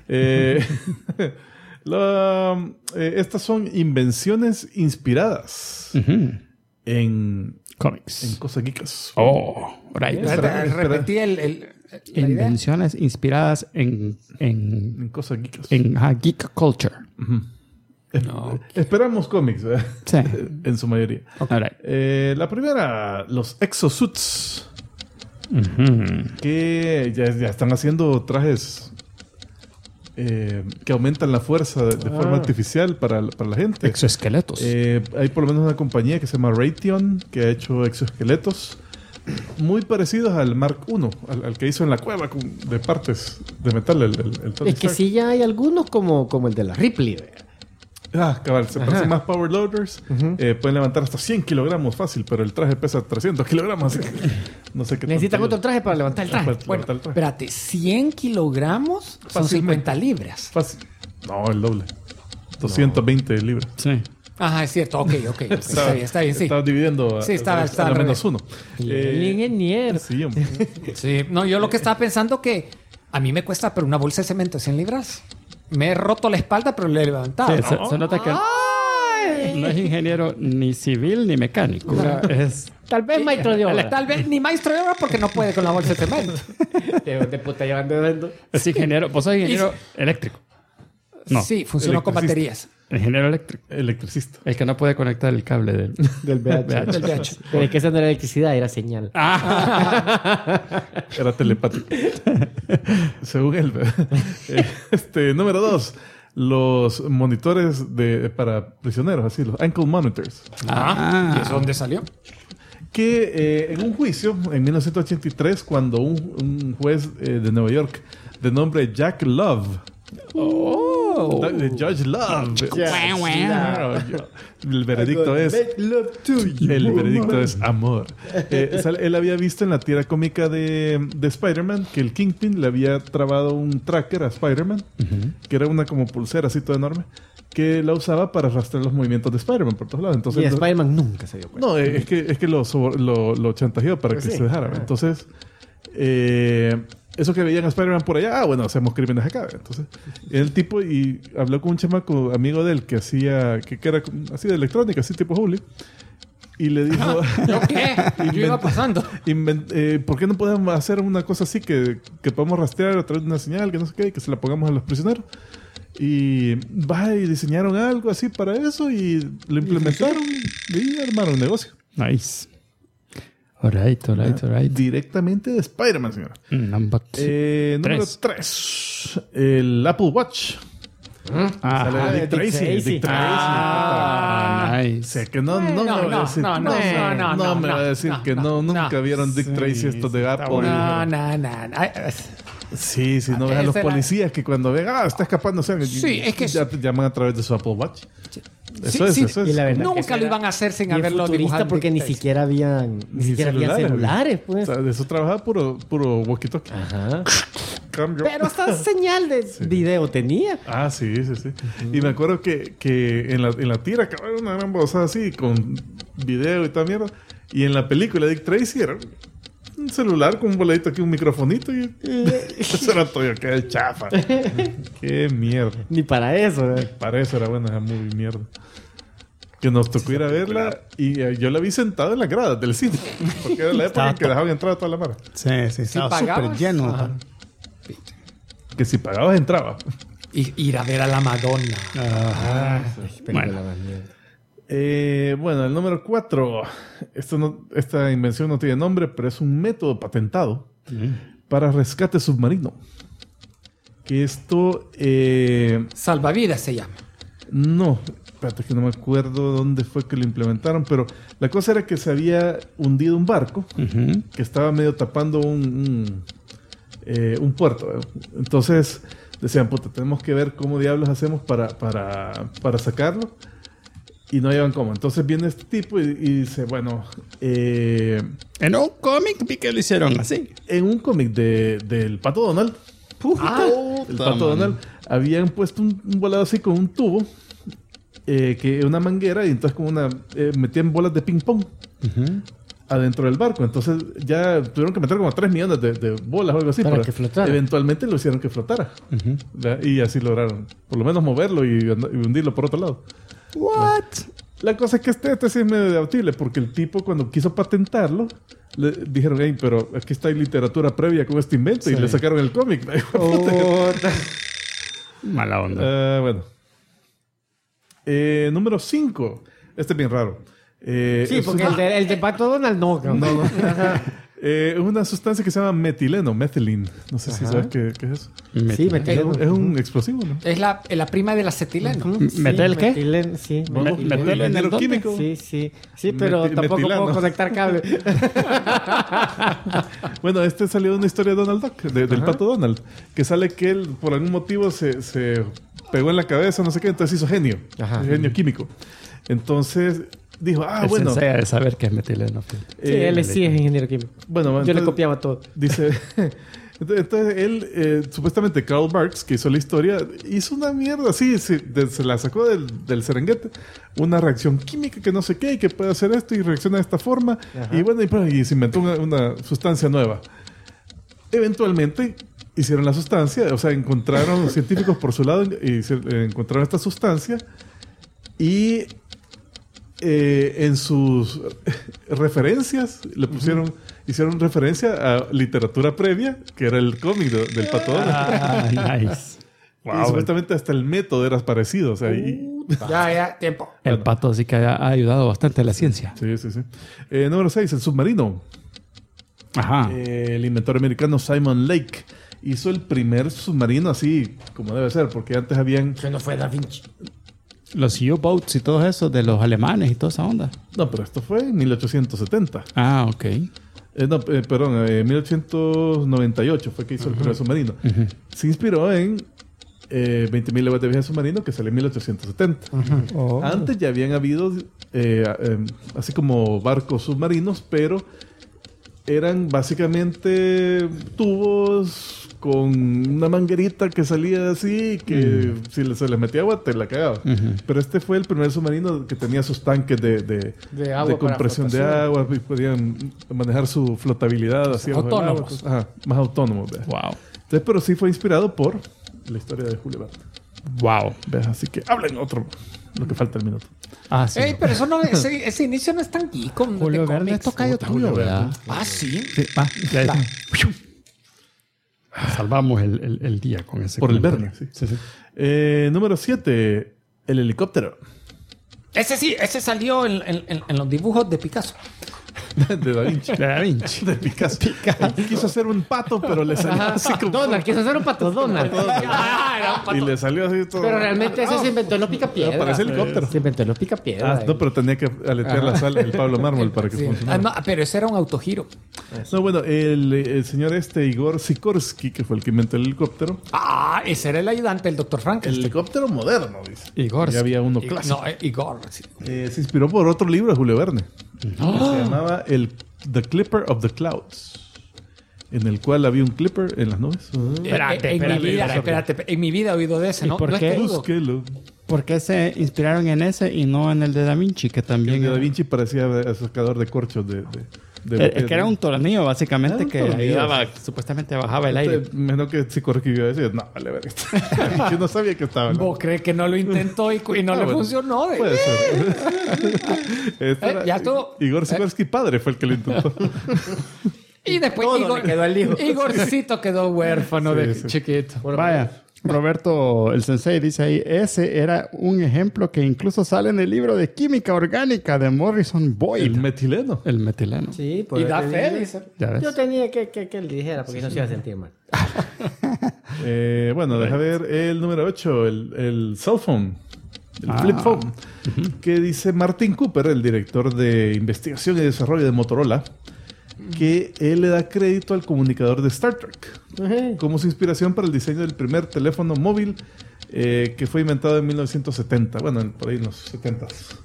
Estas son invenciones inspiradas en Comics. cosas geekas. Oh, right. Espera. Repetí la idea. Invenciones inspiradas En cosas geekas. en geek culture. No. Esperamos cómics, ¿verdad? Sí. En su mayoría. All right. La primera, los exosuits, que ya están haciendo trajes que aumentan la fuerza de forma artificial para la gente. Exoesqueletos. Hay por lo menos una compañía que se llama Raytheon que ha hecho exoesqueletos muy parecidos al Mark I, al que hizo en la cueva de partes de metal. El Tony Es que Stark. sí ya hay algunos como el de la Ripley. Cabal, se parecen más power loaders. Pueden levantar hasta 100 kilogramos fácil, pero el traje pesa 300 kilogramos. Así que no sé qué Necesitan tanto otro traje para levantar el traje. Para Bueno, levantar el traje. espérate, 100 kilogramos son Fácilmente. 50 libras. Fácil. No, el doble. 220 libras. Sí. Ajá, es cierto. Ok. Está bien, sí. Estaba dividiendo Sí, estaba a al lo menos revés. uno. El ingeniero. Sí, hombre. Sí. No, yo lo que estaba pensando que a mí me cuesta, pero una bolsa de cemento 100 libras. Me he roto la espalda, pero le he levantado. Sí, se nota que no es ingeniero ni civil ni mecánico. Es Tal vez maestro de obra. Tal vez ni maestro de obra porque no puede con la bolsa de cemento. De puta llevando. Es ingeniero. Vos sos ingeniero eléctrico. No. Sí, funcionó con Electricista. baterías. Ingeniero eléctrico. Electricista. El que no puede conectar el cable del... Del VH. Del VH. Pero es que esa no era electricidad, era señal. Era telepático. Según él. Número 2. Los monitores para prisioneros, así, los ankle monitors. ¿Y eso dónde salió? Que en un juicio, en 1983, cuando un juez de Nueva York, de nombre Jack Love, Judge Love, el veredicto es amor. Él había visto en la tira cómica de Spider-Man que el Kingpin le había trabado un tracker a Spider-Man, que era una como pulsera así toda enorme, que la usaba para rastrear los movimientos de Spider-Man por todos lados. Entonces, Y Spider-Man nunca se dio cuenta. no, es que lo chantajeó para que se dejara. Entonces, eso que veían a Spider-Man por allá, bueno, hacemos crímenes acá. Entonces, el tipo y habló con un chamaco amigo de él que era así de electrónica, así tipo Juli. Y le dijo... ¿Qué? Yo iba pasando. ¿Por qué no podemos hacer una cosa así que podemos rastrear a través de una señal, que no sé qué, y que se la pongamos a los prisioneros? Y diseñaron algo así para eso y lo implementaron y armaron un negocio. Nice. All right. Directamente de Spider-Man, señora. Number Número 3. El Apple Watch. Sale Dick Tracy. Dick Tracy. Nice. O sea, que no me va a decir, no me va a decir que nunca vieron Dick Tracy estos de Apple. No. Sí, no ves a los policías que cuando ven, está escapando, o sea, Sí, es que ya te llaman a través de su Apple Watch. Sí. Eso es. Y la verdad Nunca que lo iban a hacer sin y haberlo futurista dibujado. porque ni siquiera habían celulares, pues. O sea, de eso trabajaba puro walkie-talkie. Ajá. Cambio. Pero hasta señal de video tenía. Ah, sí. Y me acuerdo que en la tira acababa una gran bolsa así, con video y toda mierda. Y en la película de Dick Tracy era un celular con un boleto aquí, un microfonito. Y eso era todo, qué chafa. Qué mierda. Ni para eso. Para eso era buena, muy mierda. Que nos tocó ir a verla y yo la vi sentado en las gradas del cine. Porque era la época en que dejaban entrar a toda la mara. Sí, estaba pagabas, súper lleno. ajá. Que si pagabas, entraba. Y ir a ver a la Madonna. Bueno, el número 4. Esta invención no tiene nombre, pero es un método patentado para rescate submarino. Que esto... Salvavidas se llama. no, espérate que no me acuerdo dónde fue que lo implementaron, pero la cosa era que se había hundido un barco que estaba medio tapando un puerto. Entonces decían, puta, tenemos que ver cómo diablos hacemos para sacarlo. Y no llevan cómo. Entonces viene este tipo y dice, bueno... En un cómic vi que lo hicieron así. En un cómic del Pato Donald, el Pato Donald, habían puesto un volado así con un tubo, que una manguera, y entonces como metían bolas de ping pong adentro del barco. Entonces ya tuvieron que meter como 3 millones de bolas o algo así Para que flotara. Eventualmente lo hicieron que flotara. Y así lograron por lo menos moverlo y hundirlo por otro lado. What? La cosa es que este sí es medio debatible, porque el tipo cuando quiso patentarlo, le dijeron, hey, pero aquí está, hay literatura previa con este invento, y le sacaron el cómic. Mala onda. Bueno. Número 5. Este es bien raro. Sí, porque el de Pato Donald no. No. Es una sustancia que se llama metileno, methylene. No sé si sabes qué es eso. Sí, metileno. Es un explosivo, ¿no? Es la prima del acetileno. ¿Metel qué? Metileno, sí. ¿Metel en el dónde? químico. Sí, pero tampoco metilano. puedo conectar cable. Bueno, este salió de una historia de Donald Duck, del Pato Donald, que sale que él por algún motivo se pegó en la cabeza, no sé qué, entonces hizo genio químico. Entonces dijo, El bueno. sensei ha de saber que es metileno. Sí, él sí es ingeniero químico. Bueno, Yo le copiaba todo. Dice, entonces él, supuestamente Karl Barks, que hizo la historia, hizo una mierda así, se la sacó del Serengeti, una reacción química que no sé qué, y que puede hacer esto y reacciona de esta forma. Y bueno, y se inventó una sustancia nueva. Eventualmente hicieron la sustancia, o sea, encontraron científicos por su lado y encontraron esta sustancia y en sus referencias le pusieron, hicieron referencia a literatura previa, que era el cómic del Pato Donald. Nice. Y supuestamente hasta el método era parecido. O sea, Ya, tiempo. El pato sí que ha ayudado bastante a la ciencia. Sí. Número 6, el submarino. Ajá. El inventor americano Simon Lake hizo el primer submarino así como debe ser, porque antes habían... Que no fue Da Vinci. Los U-boats y todo eso de los alemanes y toda esa onda. No, pero esto fue en 1870. Ah, ok. Perdón, 1898 fue que hizo el primer submarino. Se inspiró en 20.000 leguas de viaje submarino, que salió en 1870. Antes ya habían habido así como barcos submarinos, pero eran básicamente tubos con una manguerita que salía así, que si se les metía agua te la cagaba. Pero este fue el primer submarino que tenía sus tanques de compresión de agua, y podían manejar su flotabilidad así autónomos. Más autónomos. Wow. Entonces, pero sí fue inspirado por la historia de Julio Verne. Wow. ¿Ves? Así que hablen otro, lo que falta el minuto. Ah, sí. Ey, pero eso no, ese inicio no es tan geek. Julio Verne es tocayo tuyo, ¿verdad? Ah, sí. Sí. Ya. Salvamos el día con ese. Por el comentario. Verne, sí. Número 7, el helicóptero. Ese salió en los dibujos de Picasso. De Da Vinci. De Da Vinci. De Picasso. Él quiso hacer un pato, pero le salió así como... Donald, quiso hacer un Pato Donald. Era un pato. Y le salió así todo... Pero realmente ese se inventó en los picapiedras. Parece helicóptero. Se inventó en los picapiedras. No, pero tenía que aletear la sala del Pablo Mármol para que Sí. funcionara. No, pero ese era un autogiro. No, bueno, el señor Igor Sikorsky, que fue el que inventó el helicóptero. Ah, ese era el ayudante del Dr. El Frankenstein. helicóptero moderno, dice. Igor. Ya había uno clásico. No, Igor. Sí. Se inspiró por otro libro de Julio Verne. Que se llamaba The Clipper of the Clouds. En el cual había un clipper en las nubes. Espérate. En mi vida he oído de ese, ¿Y ¿no? por No qué? es que dudo. Búsquelo. ¿Por qué se inspiraron en ese y no en el de Da Vinci, que El también de Da Vinci parecía sacador de corchos Es que era un tornillo, básicamente, Era un que tornillo. ayudaba, supuestamente bajaba el aire. Menos que Sikorsky iba a decir, no, vale, ver esto. Yo no sabía que estaba. ¿Vos crees que no lo intentó y no le bueno. funcionó? Puede ser. Ya estuvo. Igor Sikorsky padre fue el que lo intentó. Y después Todo le quedó al hijo. Igorcito quedó huérfano de Sí. chiquito. Vaya, Roberto, el sensei, dice ahí, ese era un ejemplo que incluso sale en el libro de Química Orgánica de Morrison Boyd. El metileno. El metileno. Sí, Y da fe, dice. Ya ves. Yo tenía que él dijera porque no se iba a sentir mal. Bueno, deja ver el número 8, el cell phone. El flip phone. Que dice Martin Cooper, el director de investigación y desarrollo de Motorola, que él le da crédito al comunicador de Star Trek como su inspiración para el diseño del primer teléfono móvil que fue inventado en 1970. Bueno, por ahí en los 70s.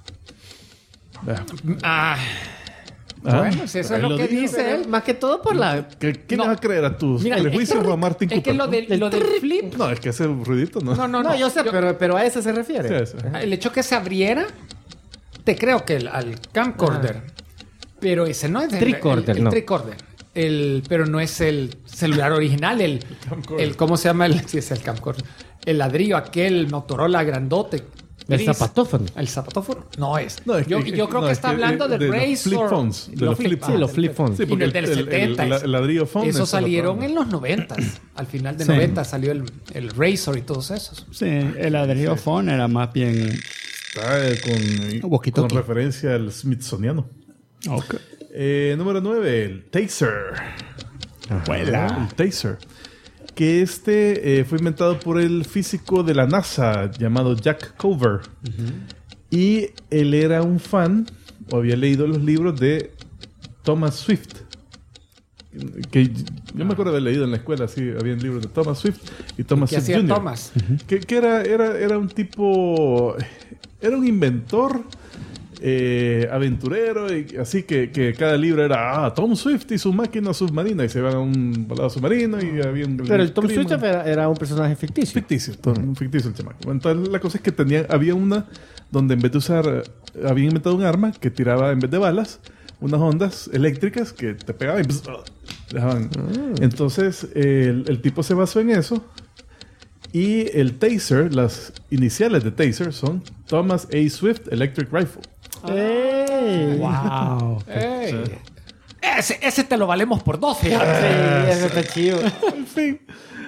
Bueno, si eso es lo que dice él. Más que todo por la... ¿Quién No. le va a creer a tus Mira, prejuicios o a Martin Es Cooper? que lo del flip. No, es que hace un ruidito, ¿no? No, yo sé, pero a eso se refiere. Sí, eso. El hecho que se abriera, te creo que al camcorder. Pero ese no es Tricorder, el no. tricorder. Pero no es el celular original, el ¿cómo se llama? Sí, es el camcorder. El ladrillo, aquel Motorola grandote. El gris. zapatófono. El zapatófono. No es. No, es yo que- creo no, que es está que hablando de del los Razor. flip phones, de los flip- sí, los flip phones. Sí, Y porque del 70. ladrillo phone Eso es salieron otro. en los 90. Al final de Sí. 90 salió el Razor y todos esos. Sí, el ladrillo phone era más bien Está con referencia al Smithsoniano. Ok. Número 9, el Taser. El Taser. Que fue inventado por el físico de la NASA llamado Jack Cover. Y él era un fan, o había leído los libros de Thomas Swift. Que yo me acuerdo de haber leído en la escuela, sí, había libros de Thomas Swift y Thomas Swift Jr. Thomas? Que era un tipo, era un inventor, aventurero, y así que cada libro era Tom Swift y su máquina submarina, y se iban a un volado submarino y había un... Pero el Tom Swift era un personaje ficticio. Ficticio el chamaco. Entonces la cosa es que había una donde en vez de usar, habían inventado un arma que tiraba en vez de balas unas ondas eléctricas que te pegaban y dejaban. Entonces el tipo se basó en eso, y el Taser, las iniciales de Taser son Thomas A. Swift Electric Rifle. ¡Ey! ¡Wow! ¡Ey! Ese te lo valemos por 12. Sí, eso está chido. En fin.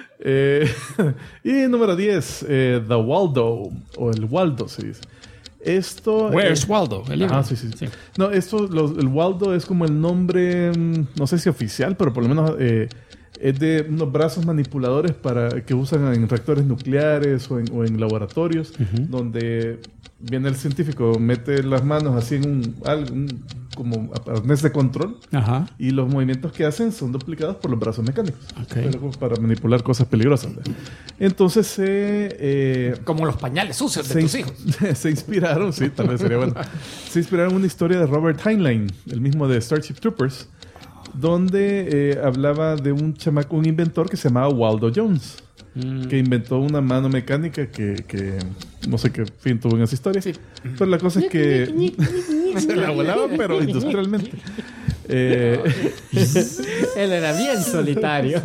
Y número 10, The Waldo, o el Waldo se dice. Where's Waldo? El libro. Sí. No, el Waldo es como el nombre, no sé si oficial, pero por lo menos es de unos brazos manipuladores que usan en reactores nucleares o en laboratorios, donde viene el científico, mete las manos así en un como arnés de control, y los movimientos que hacen son duplicados por los brazos mecánicos, pero para manipular cosas peligrosas. Entonces como los pañales sucios de tus hijos. Se inspiraron, sí, tal vez sería bueno. Se inspiraron en una historia de Robert Heinlein, el mismo de Starship Troopers, donde hablaba de un chamaco, un inventor que se llamaba Waldo Jones, que inventó una mano mecánica que no sé qué fin tuvo en esa historia. Sí. Pero la cosa es que se la volaba, pero industrialmente. Él era bien solitario.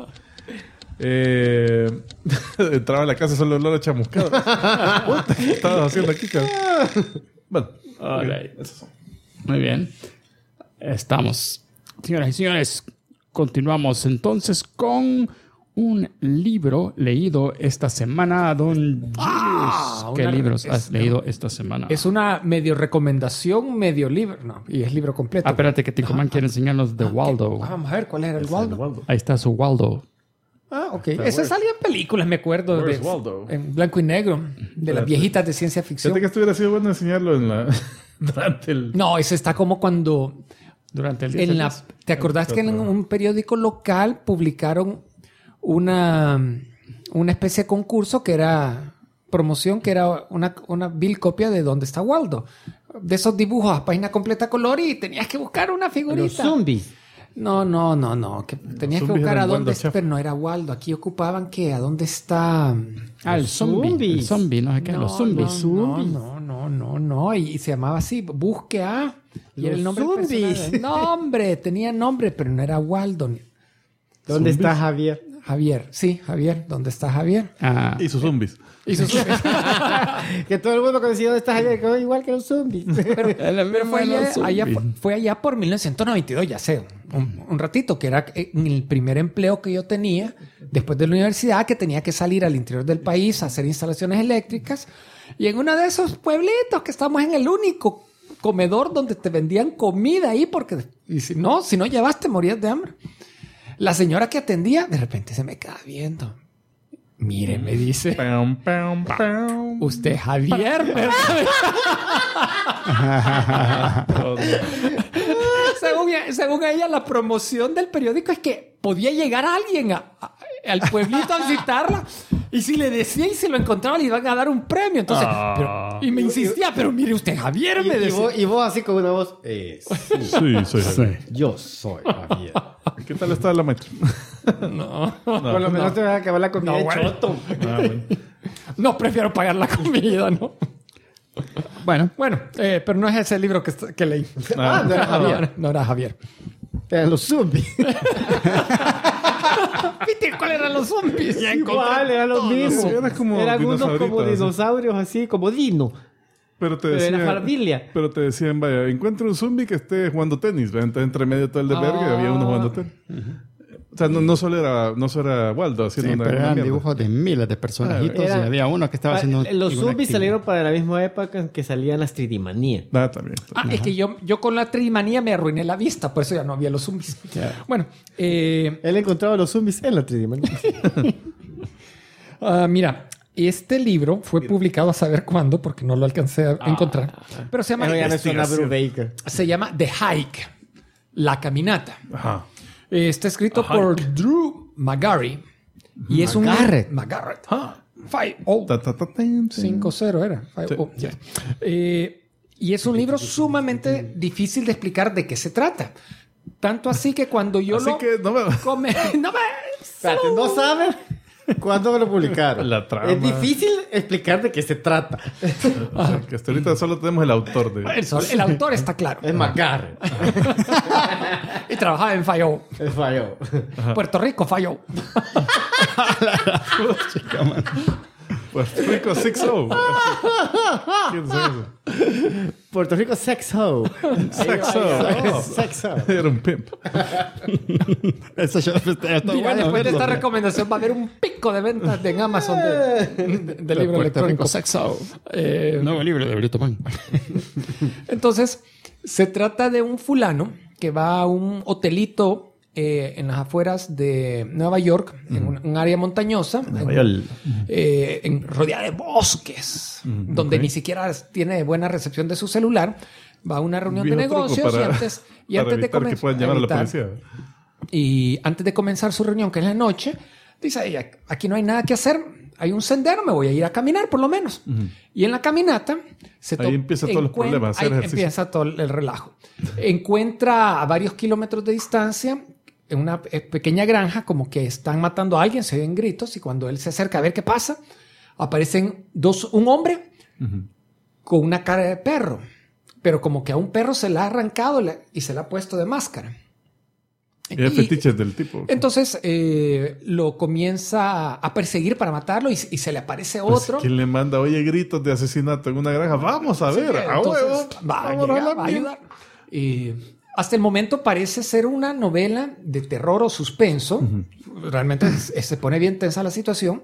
Entraba a la casa solo olor a chamuscado. ¿Qué estabas haciendo aquí, cabrón? Bueno, muy bien. Estamos. Señoras y señores, continuamos entonces con un libro leído esta semana, don Julius. ¿Qué libros has leído esta semana? Es una medio recomendación, medio libro. No, y es libro completo. Espérate que Ticoman quiere enseñarnos de Waldo. Vamos a ver cuál era el Waldo. Ahí está su Waldo. Ok. Ese salía en películas, me acuerdo. En blanco y negro. De las viejitas de ciencia ficción. Fíjate que estuviera sido bueno enseñarlo durante el... No, ese está como cuando... Durante el día. ¿Te acordás que en un periódico local publicaron una especie de concurso que era promoción, que era una vil copia de ¿Dónde está Waldo? De esos dibujos a página completa color, y tenías que buscar una figurita. Los zombies. No. Que tenías que buscar a dónde está, pero no era Waldo. Aquí ocupaban que a dónde está... el zombie. El zombie, no sé qué. Los zombies. No. Y se llamaba así. Busque a... Y era el nombre del personaje. No, hombre. Tenía nombre, pero no era Waldo. ¿Dónde está Javier? Javier. ¿Dónde está Javier? Y sus zombies. Que todo el mundo conocía dónde está Javier, que igual que los zombies. Pero fue allá por 1992, ya sé, un ratito, que era el primer empleo que yo tenía después de la universidad, que tenía que salir al interior del país a hacer instalaciones eléctricas. Y en uno de esos pueblitos que estamos en el único comedor donde te vendían comida ahí, porque si no llevaste, morías de hambre. La señora que atendía, de repente se me queda viendo. Mire, me dice. Usted Javier, ¿verdad? según ella, la promoción del periódico es que podía llegar alguien al pueblito a visitarla. Y si le decía y se lo encontraba, le iban a dar un premio. Entonces, y me insistía, pero mire usted, Javier, me decía. Y vos así con una voz. Sí, soy Javier. Yo soy Javier. ¿Qué tal está la maestra? No. Por lo menos te vas a acabar la comida de choto. No, prefiero pagar la comida, ¿no? Bueno, pero no es ese libro que leí. No era Javier. No era Javier. Eran los zombies. ¿Viste cuáles eran los zombies? Igual, eran los mismos. Eran unos como dinosaurios así, como Dino. Pero te decían, era familia. Pero te decían, vaya, encuentra un zombie que esté jugando tenis. Entonces, entre medio de todo el de verga había uno jugando tenis. O sea, no solo era Waldo haciendo Sí, una pero eran mierda. dibujos de miles de personajitos y Era- había uno que estaba haciendo... Los igual zombies activo. salieron para la misma época en que salían las 3D Manía. También. Es que yo con la trimanía me arruiné la vista, por eso ya no había los zombies. Ya. Bueno, Él encontraba los zombies en la 3D Manía. mira, este libro fue publicado a saber cuándo, porque no lo alcancé a encontrar. Pero se llama, Pero ya me suena a Bruce Investigación. Baker. se llama The Hike, La Caminata. Ajá. Está escrito por Drew Magary. Y es Magarrett. un... Magarrett. Ah. 5-0. Ta, ta, ta, ten, ten. 5-0 era. 5-0, Sí. ya. Y es un libro sumamente difícil de explicar de qué se trata. Tanto así que cuando yo Así lo... que no me... no me... Espérate, ¿no saben cuándo lo publicaron? La trama. Es difícil explicar de qué se trata. O sea, que hasta ahorita solo tenemos el autor de... El autor está claro. Es Magarre. Y trabajaba en Falló. Es falló. Puerto Rico falló. Puerto Rico 6-0. ¿Quién sabe eso? Puerto Rico Sexo. Sexo. Sexo. Era un pimp. Eso ya está Mira, bueno después de verlo. esta recomendación va a haber un pico de ventas en Amazon de libro Puerto electrónico. Rico Sexo. Eh, Nuevo libro de Brito Pan. Entonces, se trata de un fulano que va a un hotelito en las afueras de Nueva York, en un área montañosa, rodeada de bosques, donde ni siquiera tiene buena recepción de su celular. Va a una reunión de Viejo truco negocios para- y antes para de evitar que puedan llamar a la evitar- policía. Y antes de comenzar su reunión, que es la noche, dice, "Ey, aquí no hay nada que hacer, hay un sendero, me voy a ir a caminar por lo menos." Y en la caminata Ahí empiezan todos los problemas, hacer ahí ejercicio. empieza todo el relajo. Encuentra a varios kilómetros de distancia, en una pequeña granja, como que están matando a alguien, se oyen gritos, y cuando él se acerca a ver qué pasa, aparecen un hombre con una cara de perro, pero como que a un perro se la ha arrancado y se la ha puesto de máscara. Y hay fetiches del tipo. Entonces lo comienza a perseguir para matarlo y se le aparece Pues, otro. ¿quién le manda, oye, gritos de asesinato en una granja? Vamos a ver, a Entonces, huevo. va a Vamos llegar, la va a mierda. ayudar. Y hasta el momento parece ser una novela de terror o suspenso. Realmente se pone bien tensa la situación.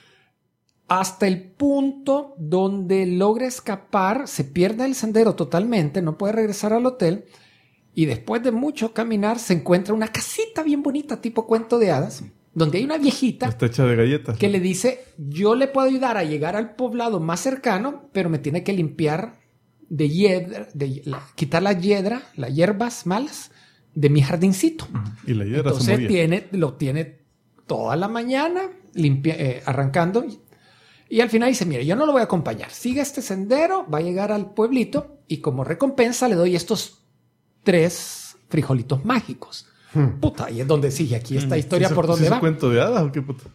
Hasta el punto donde logra escapar, se pierde el sendero totalmente, no puede regresar al hotel. Y después de mucho caminar, se encuentra una casita bien bonita, tipo cuento de hadas, donde hay una viejita Está hecha de galletas. que le dice, yo le puedo ayudar a llegar al poblado más cercano, pero me tiene que limpiar de hiedra, quitar las hierbas malas de mi jardincito. Y la hiedra se Entonces moría. lo tiene toda la mañana arrancando. Y al final dice, mire, yo no lo voy a acompañar. Sigue este sendero, va a llegar al pueblito y como recompensa le doy estos 3 frijolitos mágicos. Puta, y es donde sigue aquí esta historia ¿Sí por ¿sí donde es va. un cuento de hadas o qué puta?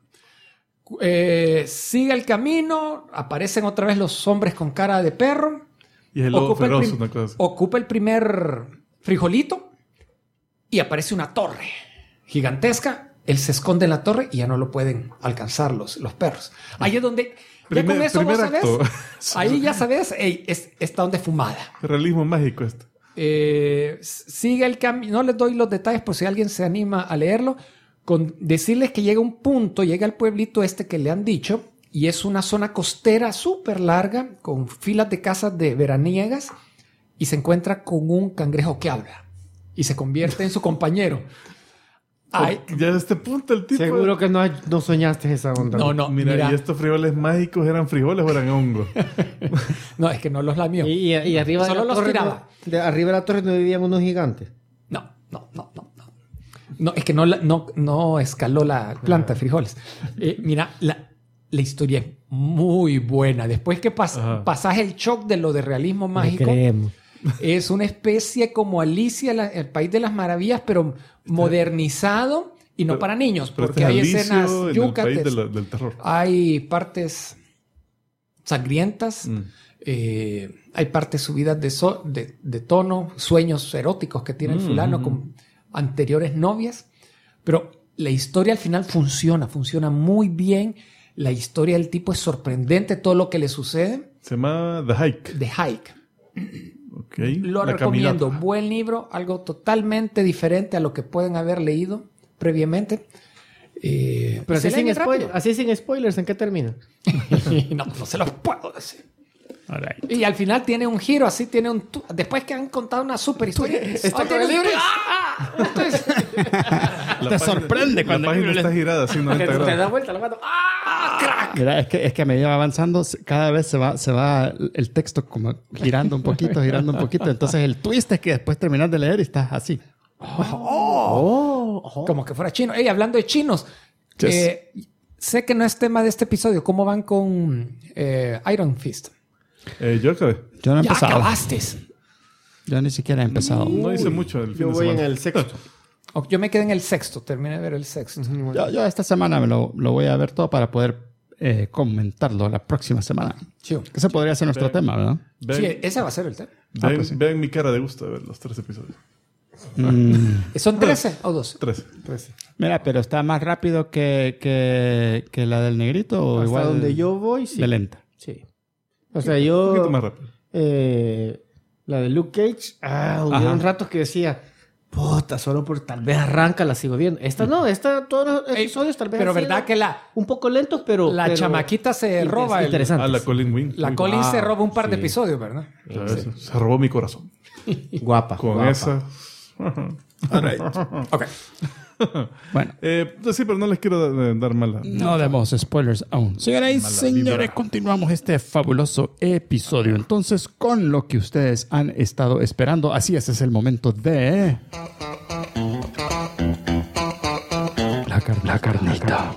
Sigue el camino, aparecen otra vez los hombres con cara de perro. Y es el lobo Ocupa el feroz, prim- una cosa así. Ocupa el primer frijolito y aparece una torre gigantesca. Él se esconde en la torre y ya no lo pueden alcanzar los perros. Ahí es donde... Ya con eso vos primer sabes. acto. Ahí ya sabes, ey, está donde fumada. Realismo mágico esto. Sigue el camino. No les doy los detalles por si alguien se anima a leerlo. Con decirles que llega un punto, llega al pueblito este que le han dicho, y es una zona costera súper larga, con filas de casas de veraniegas, y se encuentra con un cangrejo que habla y se convierte en su compañero. Ay, Ya a este punto el tipo... Seguro que no soñaste esa onda. no, Mira, ¿y estos frijoles mágicos eran frijoles o eran hongos? no, es que no los lamió. Y arriba Solo de la los torre, tiraba. arriba de la torre no vivían unos gigantes. No. No, es que no escaló la planta de frijoles. Mira, la historia es muy buena. Después que pasas el shock de lo de realismo mágico, creemos. es una especie como Alicia, el País de las Maravillas, pero modernizado y no para niños, Pero porque este hay es Alicio escenas en el yúcates, país del terror. hay partes sangrientas, hay partes subidas de tono, sueños eróticos que tiene el fulano con anteriores novias, pero la historia al final funciona muy bien. La historia del tipo es sorprendente, todo lo que le sucede. Se llama The Hike. The Hike. Okay. Lo La recomiendo. caminata. Buen libro, algo totalmente diferente a lo que pueden haber leído, previamente. Pero se leen rápido. así sin spoilers, ¿en qué termina? No se los puedo decir. All right. Y al final tiene un giro, así tiene un... Después que han contado una super historia. Tiene un libro. Entonces, Te sorprende cuando la el página libro está girada así 90 Te grados. da vuelta la mano. ¡Ah! Mira, es que a medida va avanzando, cada vez se va el texto como girando un poquito. Entonces el twist es que después terminas de leer y estás así. como que fuera chino. Hablando de chinos, Yes. sé que no es tema de este episodio. ¿Cómo van con Iron Fist? Yo acabé. Yo no he ¡Ya empezado. acabaste! Yo ni siquiera he empezado. No hice mucho el fin Yo de voy semana. en el sexto. Yo me quedé en el sexto. Terminé de ver el sexto. Yo esta semana me lo voy a ver todo para poder comentarlo la próxima semana. Chido. Ese podría ser nuestro tema, ¿verdad? Vean, Sí, ese va a ser el tema. vean- pues sí. vean mi cara de gusto de ver los 3 episodios. ¿Son 13 o 12? 13. Mira, pero está más rápido que la del negrito o Hasta igual donde yo voy, sí. de lenta. Sí. O sea, Un yo... poquito más rápido. La de Luke Cage, hubo Ajá. un rato que decía, puta, solo por tal vez arranca la sigo viendo. Esta no, todos los episodios tal vez Pero han sido verdad que un poco lentos, pero... la chamaquita se roba el... interesante. Ah, la Colin Wing. La Uy, Colin se wow, roba un par de sí. episodios, ¿verdad? ¿sabes? Se robó mi corazón. Guapa. Con guapa. esa. Ok. Bueno, Sí, pero no les quiero dar mala. no demos spoilers aún. Señoras y señores, continuamos este fabuloso episodio. Entonces, con lo que ustedes han estado esperando, así es el momento de... La carnita.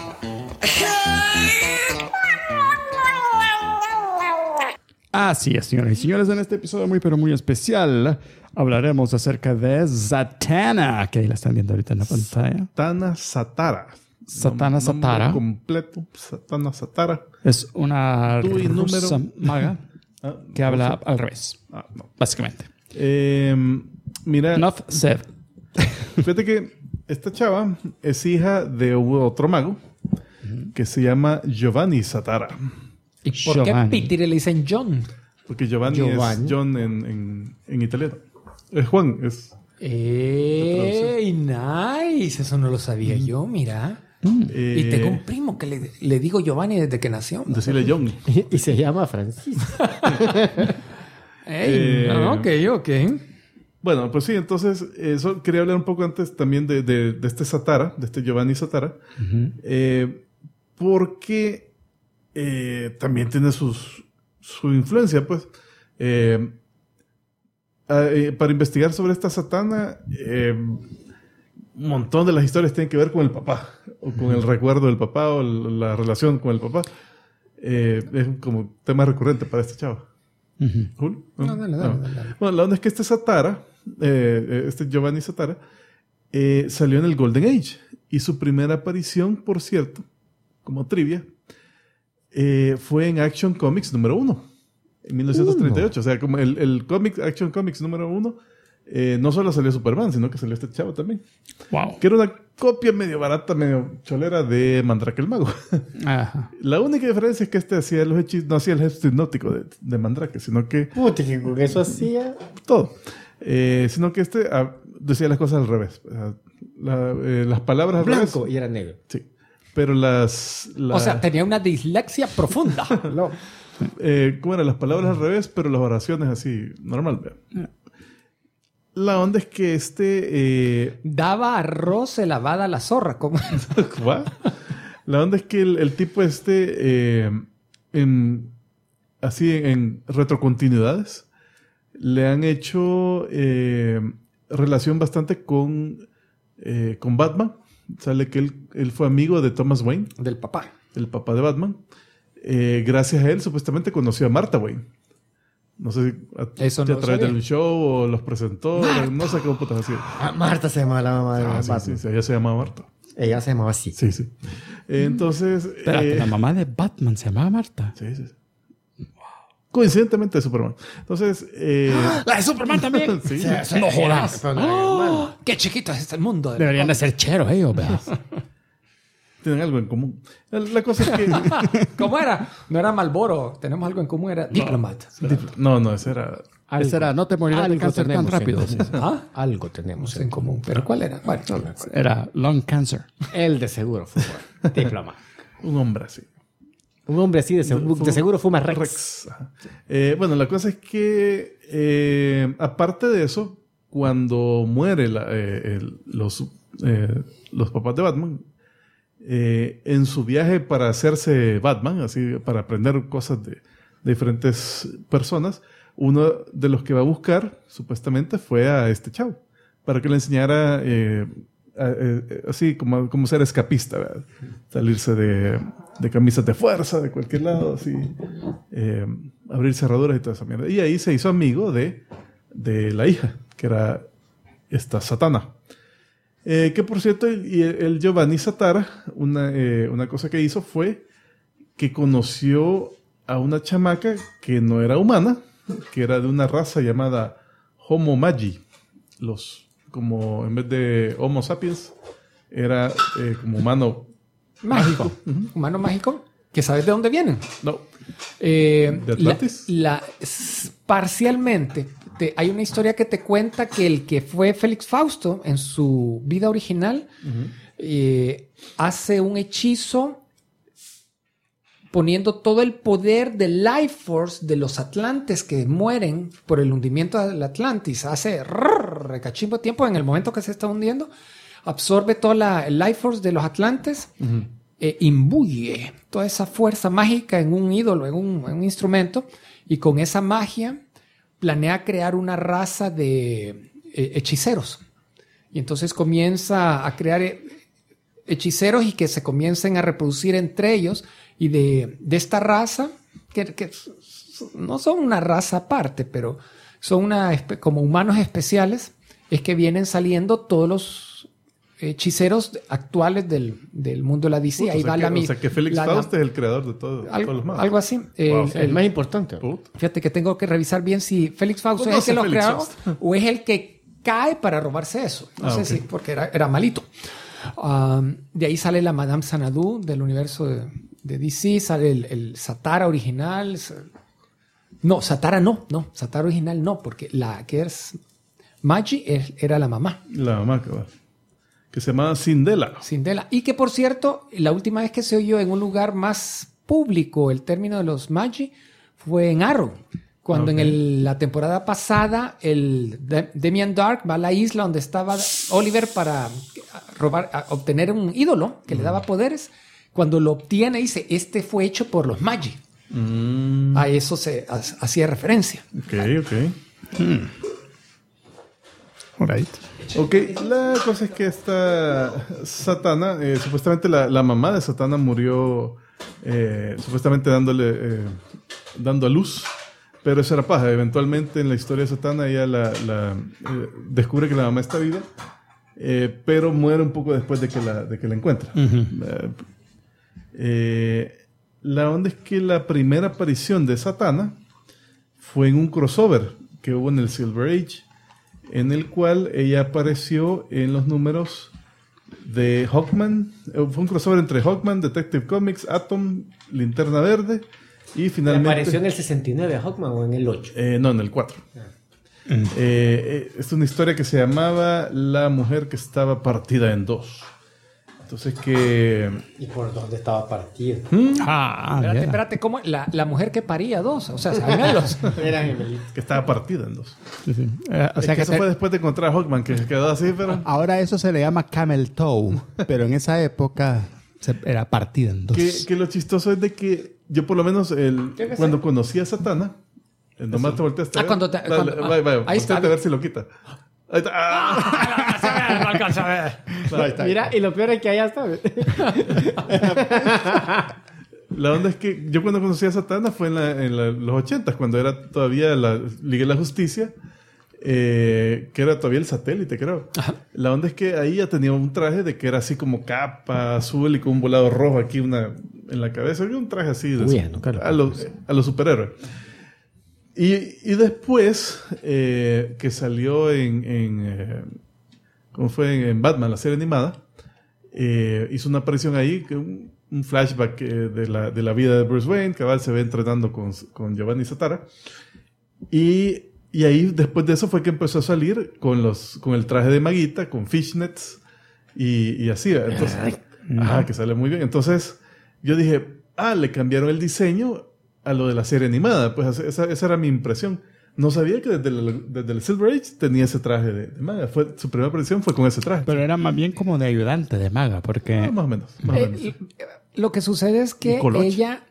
Así es, señoras y señores, en este episodio muy pero muy especial hablaremos acerca de Zatanna, que ahí la están viendo ahorita en la pantalla. Satana Satara. Satana Satara. Nombre completo. Satana Satara. Es una Tú y rusa número. maga Ah, que habla al revés, no. básicamente. Mira, Enough said. fíjate que esta chava es hija de otro mago que se llama Giovanni Satara. ¿Y por qué Giovanni. Pitire le dicen John? Porque Giovanni Giovanni. es John en italiano. Es Juan, es... Nice. Eso no lo sabía yo, mira. Y tengo un primo que le digo Giovanni desde que nació. Decirle John. Y se llama Francisco. Ok. Bueno, pues sí, entonces eso quería hablar un poco antes también de este Satara, de este Giovanni Satara, porque también tiene su influencia, pues. Para investigar sobre esta Satana, un montón de las historias tienen que ver con el papá, o con el recuerdo del papá, o la relación con el papá. Es como tema recurrente para este chavo. ¿Cool? No, dale. Bueno, la onda es que este Satara, este Giovanni Satara, salió en el Golden Age. Y su primera aparición, por cierto, como trivia, fue en Action Comics número 1, en 1938. O sea, como el cómic, Action Comics número 1, no solo salió Superman, sino que salió este chavo también. Wow. Que era una copia medio barata, medio cholera de Mandrake el Mago. Ajá. La única diferencia es que este hacía los hechizos, no hacía el gesto hipnótico de Mandrake, sino que Puta, que con eso hacía... todo. Sino que este decía las cosas al revés. Las palabras al Blanco revés. y era negro. Sí. Pero O sea, tenía una dislexia profunda. No. ¿cómo eran? Las palabras al revés, pero las oraciones así, normal. vea. La onda es que Daba arroz lavada a la zorra. ¿Cómo? ¿what? La onda es que el tipo en retrocontinuidades, le han hecho relación bastante con Batman. Sale que él fue amigo de Thomas Wayne, Del papá. el papá de Batman. Gracias a él, supuestamente conoció a Martha Wayne. No sé si Eso no a lo través sabía. del show o los presentó. No sé cómo putas así. Marta se llamaba la mamá de Sí, Batman. sí, ella se llamaba Marta. Ella se llamaba así. Sí, sí. Entonces... Espérate, la mamá de Batman se llamaba Marta. Sí, sí. Coincidentemente de Superman. Entonces... ¡La de Superman también! sí. No jodas. Pero no era hermano. ¡Qué chiquito es el mundo! Deberían de ser cheros ellos, ¿verdad? Tienen algo en común. La cosa es que... ¿Cómo era? No era Malboro. Tenemos algo en común. Era Diplomat. No, ese era Algo, Esa era, no te morirás de cáncer tan rápido. ¿Ah? Algo tenemos en común. ¿Pero cuál era? Bueno, no me acuerdo. Era lung cancer. Él de seguro fue diploma. Un hombre así. Un hombre así de seguro fuma Rex. Ajá. Bueno, la cosa es que, aparte de eso, cuando muere los papás de Batman, en su viaje para hacerse Batman, así para aprender cosas de diferentes personas, uno de los que va a buscar, supuestamente, fue a este chavo, para que le enseñara así como ser escapista, ¿verdad? Salirse de camisas de fuerza, de cualquier lado, así, abrir cerraduras y toda esa mierda. Y ahí se hizo amigo de la hija, que era esta Satana. Que por cierto, el Giovanni Satara, una cosa que hizo fue que conoció a una chamaca que no era humana, que era de una raza llamada Homo Magi. Como en vez de Homo sapiens, era como humano Mágico. Humano mágico. ¿Que sabes de dónde vienen? No. ¿De Atlantis? Parcialmente. Hay una historia que te cuenta que el que fue Félix Fausto en su vida original hace un hechizo poniendo todo el poder del Life Force de los Atlantes que mueren por el hundimiento del Atlantis. Hace recachimbo tiempo en el momento que se está hundiendo. Absorbe toda el Life Force de los Atlantes. Imbuye toda esa fuerza mágica en un ídolo, en un instrumento. Y con esa magia planea crear una raza de hechiceros. Y entonces comienza a crear hechiceros y que se comiencen a reproducir entre ellos. Y de esta raza, que no son una raza aparte, pero son como humanos especiales, es que vienen saliendo todos los hechiceros actuales del mundo de la DC. Ahí va o sea que Félix Faust es el creador de todos los magos. Algo así. Wow. El más importante. Fíjate que tengo que revisar bien si Félix Faust es el que lo creó o es el que cae para robarse eso. No sé si, porque era malito. De ahí sale la Madame Xanadu del universo de DC, sale el Satara original. No, Satara no. Satara original no, porque la que es Magi era la mamá. La mamá, que se llamaba Sindela. Y que, por cierto, la última vez que se oyó en un lugar más público el término de los Magi fue en Arrow. Cuando en la temporada pasada el Damian Dark va a la isla donde estaba Oliver para obtener un ídolo que le daba poderes. Cuando lo obtiene dice, este fue hecho por los Magi. A eso se hacía referencia. Alright. Ok, la cosa es que esta Satana, supuestamente la mamá de Satana murió supuestamente dando a luz, pero eso era paja. Eventualmente en la historia de Satana ella descubre que la mamá está viva, pero muere un poco después de que la encuentra. La onda es que la primera aparición de Satana fue en un crossover que hubo en el Silver Age, en el cual ella apareció en los números de Hawkman. Fue un crossover entre Hawkman, Detective Comics, Atom, Linterna Verde y finalmente... ¿Apareció en el 69 Hawkman o en el 8? No, en el 4. Es una historia que se llamaba La mujer que estaba partida en dos. Entonces que... ¿Y por dónde estaba partido? Espérate, ¿cómo? La mujer que paría dos, o sea, gemelos. Eran gemelitos. Que estaba partida en dos. Sí. O sea que eso fue después de encontrar a Hawkman, que se quedó así, pero... Ahora eso se le llama camel toe, pero en esa época era partida en dos. Que lo chistoso es de que yo por lo menos cuando conocí a Satana, nomás te volteaste a ver. Vaya, ahí está. A ver si lo quita. Ahí está. No alcanza a ver. Ahí está. Mira, y lo peor es que allá está. La onda es que yo cuando conocí a Satana fue en los 80s, cuando era todavía la Liga de la Justicia, que era todavía el satélite, creo. Ajá. La onda es que ahí ya tenía un traje de que era así como capa azul y con un volado rojo aquí en la cabeza. Un traje así a los superhéroes. Y después que salió ¿cómo fue? En Batman, la serie animada, hizo una aparición ahí, un flashback de la vida de Bruce Wayne, cabal se ve entrenando con Giovanni Satara. Y Y ahí, después de eso, fue que empezó a salir con el traje de maguita, con fishnets y así. Entonces, que sale muy bien. Entonces, yo dije, le cambiaron el diseño a lo de la serie animada. Pues esa era mi impresión. No sabía que desde el Silver Age tenía ese traje de maga. Su primera aparición fue con ese traje. Pero era más bien como de ayudante de maga, porque... Más o menos. Lo que sucede es que ella,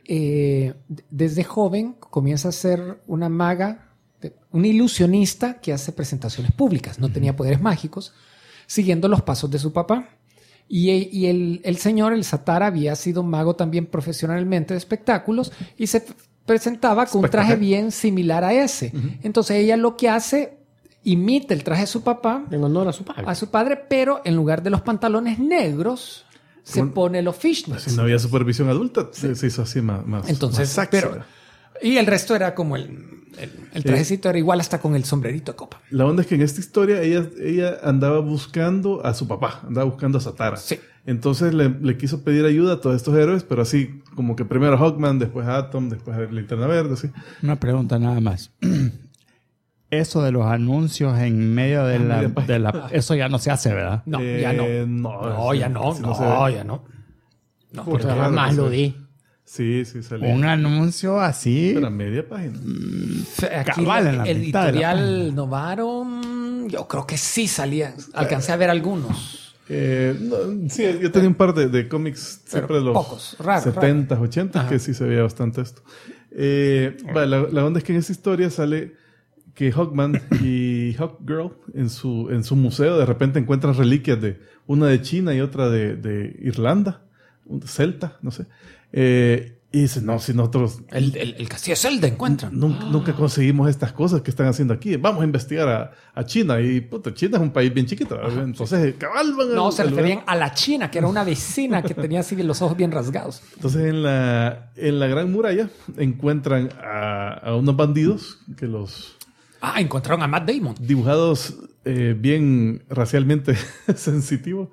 desde joven, comienza a ser una maga, una ilusionista que hace presentaciones públicas. No tenía poderes mágicos, siguiendo los pasos de su papá. Y el señor, el Satara, había sido mago también profesionalmente de espectáculos y se presentaba con un traje bien similar a ese. Entonces ella lo que hace, imita el traje de su papá. En honor a su padre. A su padre, pero en lugar de los pantalones negros, se pone los fishnets. Si no había supervisión adulta, se hizo así más. Entonces, más y el resto era como el trajecito era igual hasta con el sombrerito de copa. La onda es que en esta historia ella andaba buscando a su papá, andaba buscando a Satara. Sí. Entonces le quiso pedir ayuda a todos estos héroes, pero así como que primero a Hawkman, después a Atom, después a Linterna Verde, así. Una pregunta nada más. Eso de los anuncios en medio de la... Eso ya no se hace, ¿verdad? No, ya no. Ya no. No, porque jamás lo di. Sí, salió. Un anuncio así... Pero a media página. Aquí Cabal, en la el mitad de la editorial Novaro, yo creo que sí salían. Alcancé a ver algunos. Sí, yo tenía un par de cómics siempre de los pocos, raros, 70s, 80s, que sí se veía bastante esto. La onda es que en esa historia sale que Hawkman y Hawkgirl en su museo de repente encuentran reliquias una de China y otra de Irlanda, celta, no sé. Y dicen, no, si nosotros... El castillo de Zelda encuentran. Nunca conseguimos estas cosas que están haciendo aquí. Vamos a investigar a China. Y puta, China es un país bien chiquito. Entonces, cabal van No, se referían a la China, que era una vecina que tenía así los ojos bien rasgados. Entonces, en la Gran Muralla encuentran a unos bandidos que los... encontraron a Matt Damon. Dibujados bien racialmente sensitivos.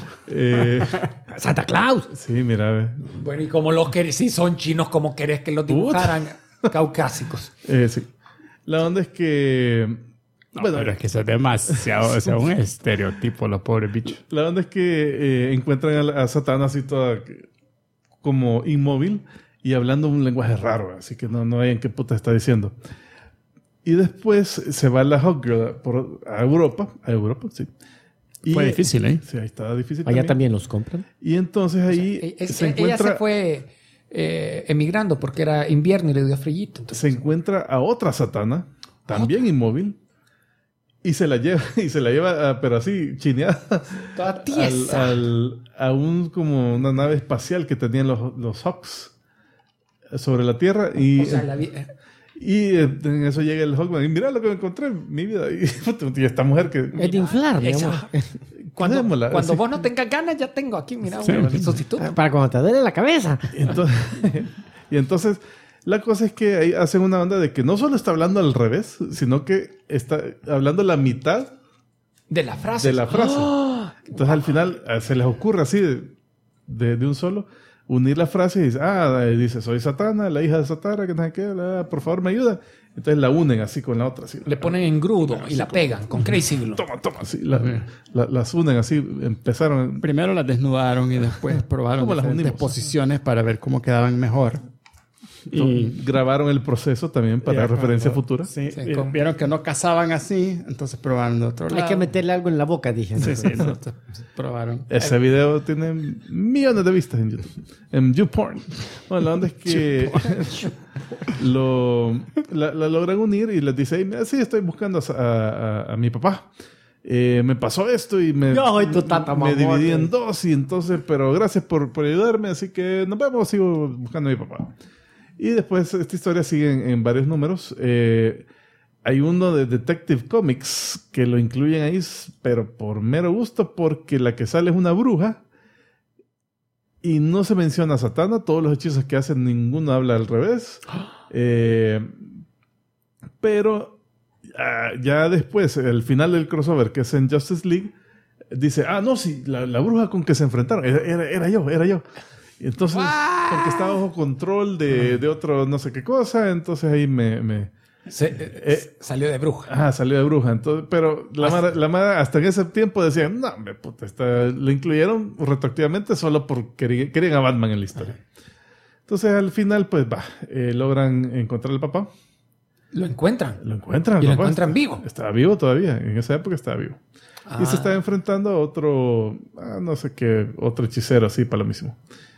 Santa Claus. Sí, mira. Bueno, y como los querés, si son chinos, ¿cómo querés que los dibujaran? Caucásicos. Sí. La onda es que... pero es que eso es demasiado, o sea, un estereotipo, los pobres bichos. La onda es que encuentran a Satana así toda como inmóvil y hablando un lenguaje raro, así que no hay en qué puta está diciendo. Y después se va la Hawkgirl a Europa, sí. Y, fue difícil, ¿eh? Sí, ahí estaba difícil. Allá también los compran. Y entonces ahí se encuentra... Ella se fue emigrando porque era invierno y le dio frillito. Entonces... Se encuentra a otra Satana, también inmóvil, y se la lleva, pero así, chineada. Toda tiesa. A como una nave espacial que tenían los Hawks sobre la Tierra. Y, y en eso llega el Hawkman y mira lo que me encontré en mi vida. Y esta mujer que... Es de inflar, mi amor. Cuando vos no tengas ganas, ya tengo aquí, mira, el sustituto. Para cuando te duele la cabeza. Y entonces, la cosa es que ahí hacen una onda de que no solo está hablando al revés, sino que está hablando la mitad de la frase. Entonces, al final, se les ocurre así de un solo unir la frase y dice, soy Satana, la hija de Satara, que no sé qué, por favor me ayuda. Entonces la unen así con la otra. Así, le ponen en grudo y la pegan con Crazy Glue. Toma, así, las unen así, empezaron. Primero las desnudaron y después probaron diferentes posiciones para ver cómo quedaban mejor. Y grabaron el proceso también para referencia futura. Sí, vieron que no cazaban así, entonces probaron de otro lado. Hay que meterle algo en la boca, dije. Sí, probaron. Ese video tiene millones de vistas en YouTube. En YouPorn. Bueno, la onda es que la logran unir y les dice, mira, sí, estoy buscando a mi papá. Me pasó esto y me dividí en dos y entonces, pero gracias por ayudarme, así que nos vemos, sigo buscando a mi papá. Y después esta historia sigue en varios números. Hay uno de Detective Comics que lo incluyen ahí, pero por mero gusto, porque la que sale es una bruja y no se menciona a Satana. Todos los hechizos que hacen, ninguno habla al revés. Pero ya después, el final del crossover, que es en Justice League, dice, no, sí, la bruja con que se enfrentaron, era yo. Y entonces, porque estaba bajo control de otro no sé qué cosa, entonces ahí me Salió de bruja. Salió de bruja. Entonces, pero la Mara hasta en ese tiempo decía, no, hombre, puta, le incluyeron retroactivamente solo porque querían a Batman en la historia. Entonces, al final, pues logran encontrar al papá. Lo encuentran. Lo encuentran. Y lo encuentran vivo. Estaba vivo todavía. En esa época estaba vivo. Y se estaba enfrentando a otro, no sé qué, otro hechicero así para lo mismo.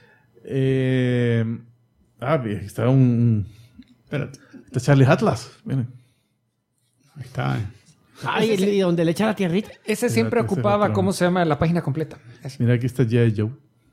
Está espérate. Está Charlie Atlas. Miren. Ahí está. ¿Y donde le echa la tierrita? Ese siempre ocupaba, ¿cómo se llama? La página completa. Mira, aquí está G.I. Joe.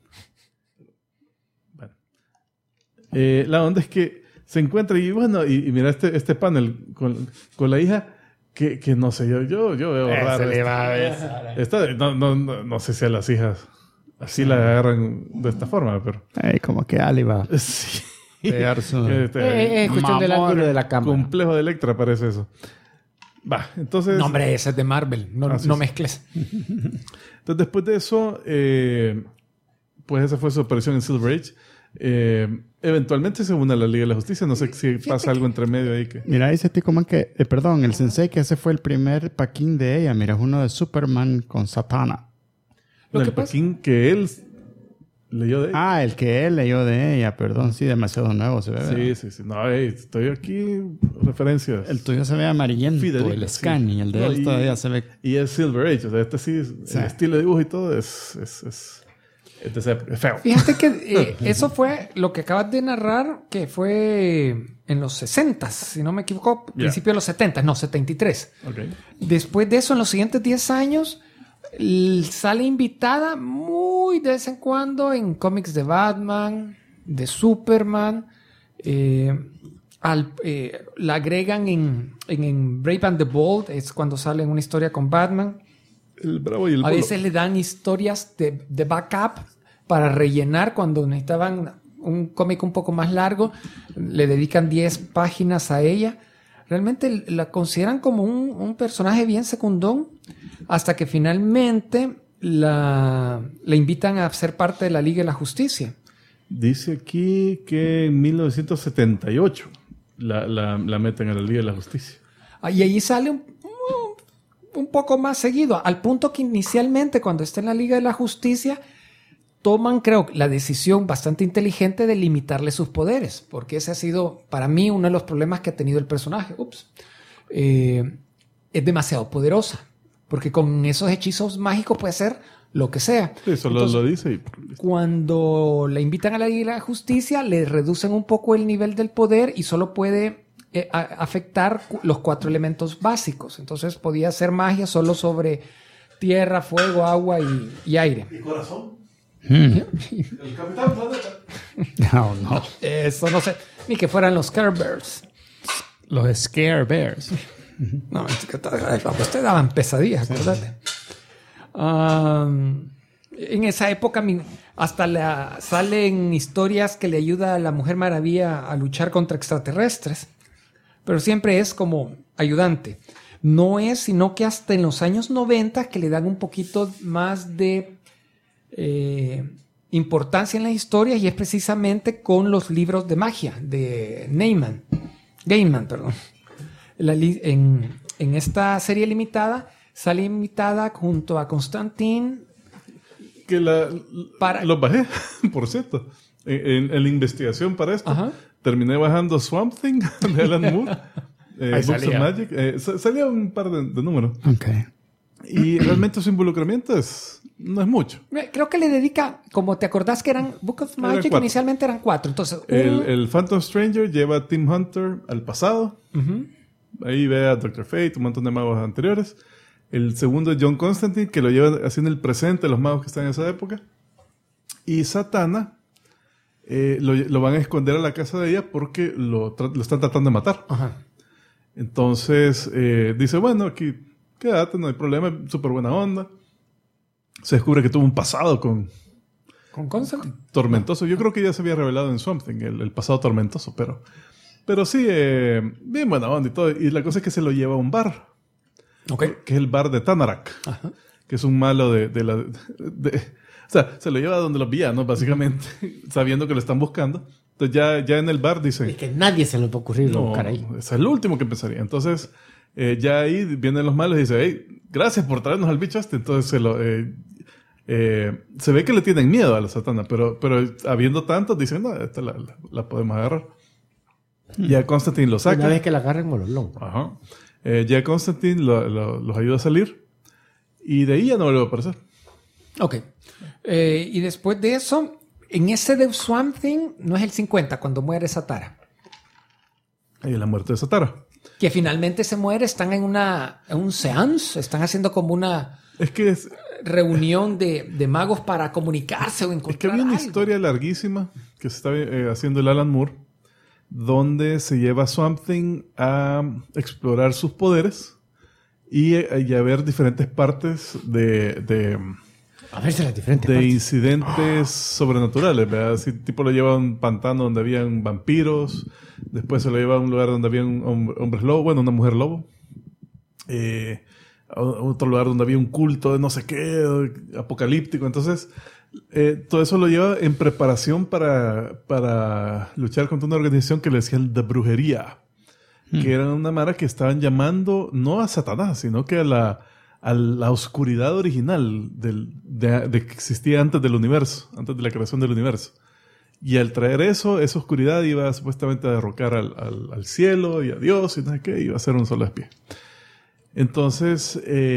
Bueno. La onda es que se encuentra y bueno, y mira este panel con la hija que no sé, yo veo raro. Se le va a besar. No sé si a las hijas así la agarran de esta forma, pero... como que Ali va a Sí. pegar su... Es cuestión del ángulo de la cámara. Complejo de Electra parece eso. Entonces... No, hombre, ese es de Marvel. No mezcles. Entonces, después de eso, pues esa fue su aparición en Silver Age. Eventualmente se une a la Liga de la Justicia. No sé si pasa algo entre medio ahí que... Mira, dice Tico Man que... perdón, el sensei que ese fue el primer paquín de ella. Mira, es uno de Superman con Satana. El paquín que él leyó de ella. El que él leyó de ella. Perdón, sí, demasiado nuevo se ve. Sí. No, estoy aquí... Referencias. El tuyo se ve amarillento. Fidelito, el scan y el de él todavía se ve... Y es Silver Age. O sea, el estilo de dibujo y todo es feo. Fíjate que eso fue lo que acabas de narrar, que fue en los 60, si no me equivoco, principio de los 70, no, 73. Okay. Después de eso, en los siguientes 10 años, sale invitada muy de vez en cuando en cómics de Batman, de Superman. La agregan en Brave and the Bold, es cuando sale en una historia con Batman. El Bravo y el A Bolo. veces le dan historias de backup para rellenar cuando necesitaban un cómic un poco más largo. Le dedican 10 páginas a ella. Realmente la consideran como un personaje bien secundón hasta que finalmente la invitan a ser parte de la Liga de la Justicia. Dice aquí que en 1978 la meten a la Liga de la Justicia. Y ahí sale un poco más seguido, al punto que inicialmente cuando está en la Liga de la Justicia toman, creo, la decisión bastante inteligente de limitarle sus poderes, porque ese ha sido para mí uno de los problemas que ha tenido el personaje. Es demasiado poderosa, porque con esos hechizos mágicos puede hacer lo que sea. Sí, eso lo dice. Cuando la invitan a la Liga de la Justicia, le reducen un poco el nivel del poder y solo puede afectar los 4 elementos básicos. Entonces podía hacer magia solo sobre tierra, fuego, agua y aire. ¿Y corazón? El Capitán Planeta. No. Eso no sé. Ni que fueran los Care Bears. Los Scare Bears. No, te daban pesadillas, acuérdate. En esa época hasta salen historias que le ayuda a la Mujer Maravilla a luchar contra extraterrestres. Pero siempre es como ayudante. No es, sino que hasta en los años 90 que le dan un poquito más de importancia en las historias, y es precisamente con los libros de magia de Gaiman, perdón. En esta serie limitada sale invitada junto a Constantine. Que los bajé, por cierto. En la investigación para esto. Ajá. Terminé bajando Swamp Thing de Alan Moore. Books salía. of Magic. Salía un par de números. Okay. Y realmente su involucramiento no es mucho. Creo que le dedica, como te acordás que eran Book of Magic, 4. inicialmente eran 4. Entonces, El Phantom Stranger lleva a Tim Hunter al pasado. Ahí ve a Dr. Fate, un montón de magos anteriores. El segundo es John Constantine, que lo lleva haciendo el presente, los magos que están en esa época. Y Satana lo van a esconder a la casa de ella porque lo están tratando de matar. Ajá. Entonces dice, bueno, aquí quédate, no hay problema, súper buena onda. Se descubre que tuvo un pasado con Constantine. tormentoso. Yo creo que ya se había revelado en Something el pasado tormentoso, pero sí, bien buena onda y todo. Y la cosa es que se lo lleva a un bar, que es el bar de Tanarak. Ajá. Que es un malo o sea, se lo lleva a donde los villanos, básicamente, sabiendo que lo están buscando. Entonces ya en el bar dicen... Es que nadie se le puede ocurrir buscar ahí. Ese es lo último que pensaría. Entonces, ya ahí vienen los malos y dicen, hey, gracias por traernos al bicho este. Entonces se ve que le tienen miedo a la Satana, pero habiendo tantos, dicen, no, esta la podemos agarrar. Ya Constantine lo saca. Una vez que la agarren, mololón. Ajá. Ya Constantine los ayuda a salir y de ahí ya no vuelve a aparecer. Ok. Y después de eso, en ese de Swamp Thing, no es el 50, cuando muere Satara. Y la muerte de Satara. Que finalmente se muere, están en un seance, están haciendo como una reunión de magos para comunicarse o encontrar. Es que había una algo. historia larguísima que se está haciendo el Alan Moore, donde se lleva a Swamp Thing a explorar sus poderes y a ver diferentes partes de incidentes sobrenaturales, ¿verdad? Así, tipo lo lleva a un pantano donde habían vampiros, después se lo lleva a un lugar donde había hombres lobo, bueno, una mujer lobo, a otro lugar donde había un culto de no sé qué, apocalíptico. Entonces, todo eso lo lleva en preparación para luchar contra una organización que le decían de brujería, que era una mara que estaban llamando no a Satanás, sino que a la oscuridad original de que existía antes del universo, antes de la creación del universo. Y al traer esa oscuridad iba supuestamente a derrocar al cielo y a Dios y no sé qué, iba a ser un solo espía. Entonces,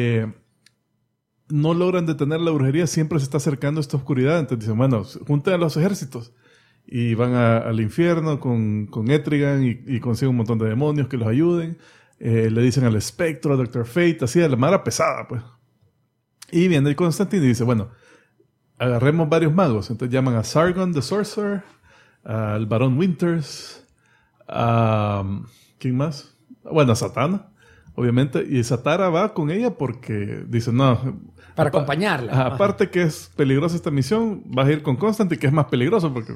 no logran detener la brujería, siempre se está acercando esta oscuridad. Entonces dicen, bueno, junten a los ejércitos. Y van al infierno con Etrigan y consiguen un montón de demonios que los ayuden. Le dicen al espectro, a Dr. Fate, así de la mara pesada, pues. Y viene el Constantine y dice, bueno, agarremos varios magos. Entonces llaman a Sargon the Sorcerer, al Barón Winters, a... ¿quién más? Bueno, a Satana, obviamente. Y Satara va con ella porque dice, no... Para acompañarla. Aparte que es peligrosa esta misión, vas a ir con Constantine, que es más peligroso porque...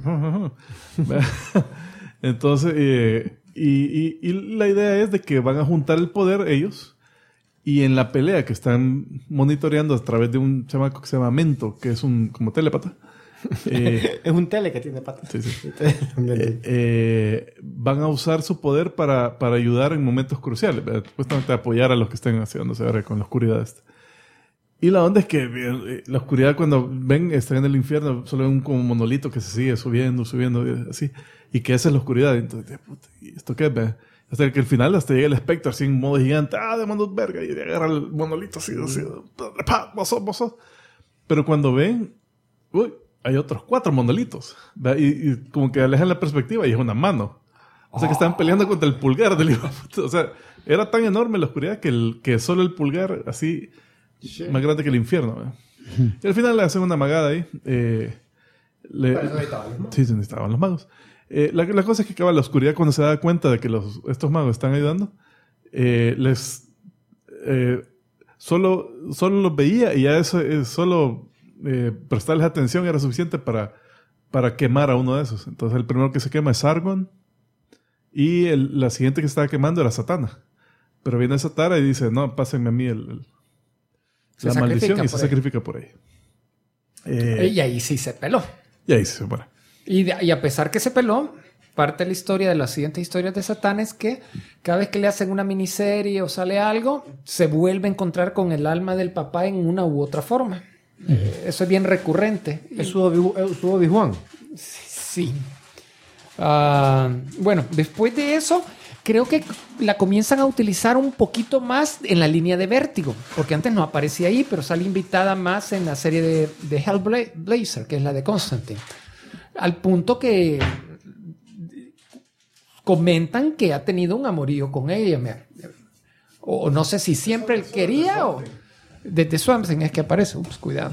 Entonces... Y la idea es de que van a juntar el poder ellos y en la pelea que están monitoreando a través de un chamaco que se llama Mento, que es un como telépata. Es un tele que tiene patas. Sí. Van a usar su poder para ayudar en momentos cruciales, supuestamente apoyar a los que estén haciéndose ver con la oscuridad esta. Y la onda es que la oscuridad, cuando ven, están en el infierno, solo ven como un monolito que se sigue subiendo, así. Y que esa es la oscuridad. Entonces, puta, ¿y esto qué es? Hasta que al final hasta llega el espectro así en modo gigante. ¡Demonios verga! Y agarra el monolito así. ¡Pah! ¡Vos! Pero cuando ven, hay otros 4 monolitos. Y como que alejan la perspectiva y es una mano. O sea que estaban peleando contra el pulgar del hijo. O sea, era tan enorme la oscuridad que solo el pulgar así... más grande que el infierno. Y al final le hacen una magada ahí. Sí, se necesitaban los magos. La cosa es que acaba la oscuridad cuando se da cuenta de que estos magos están ayudando. Solo los veía y ya eso solo prestarles atención era suficiente para quemar a uno de esos. Entonces el primero que se quema es Sargon y la siguiente que estaba quemando era Satana. Pero viene Satara y dice, no, pásenme a mí la maldición y se sacrifica por ahí. Y ahí sí se peló. Y ahí se muere. Y a pesar que se peló, parte de la historia de las siguientes historias de Satán es que cada vez que le hacen una miniserie o sale algo, se vuelve a encontrar con el alma del papá en una u otra forma. Eso es bien recurrente. ¿Es su Obi-Wan? Sí. Bueno, después de eso... creo que la comienzan a utilizar un poquito más en la línea de Vértigo, porque antes no aparecía ahí, pero sale invitada más en la serie de Hellblazer, que es la de Constantine. Al punto que comentan que ha tenido un amorío con ella. O no sé si siempre él quería o... Desde Swamp Thing es que aparece. Cuidado.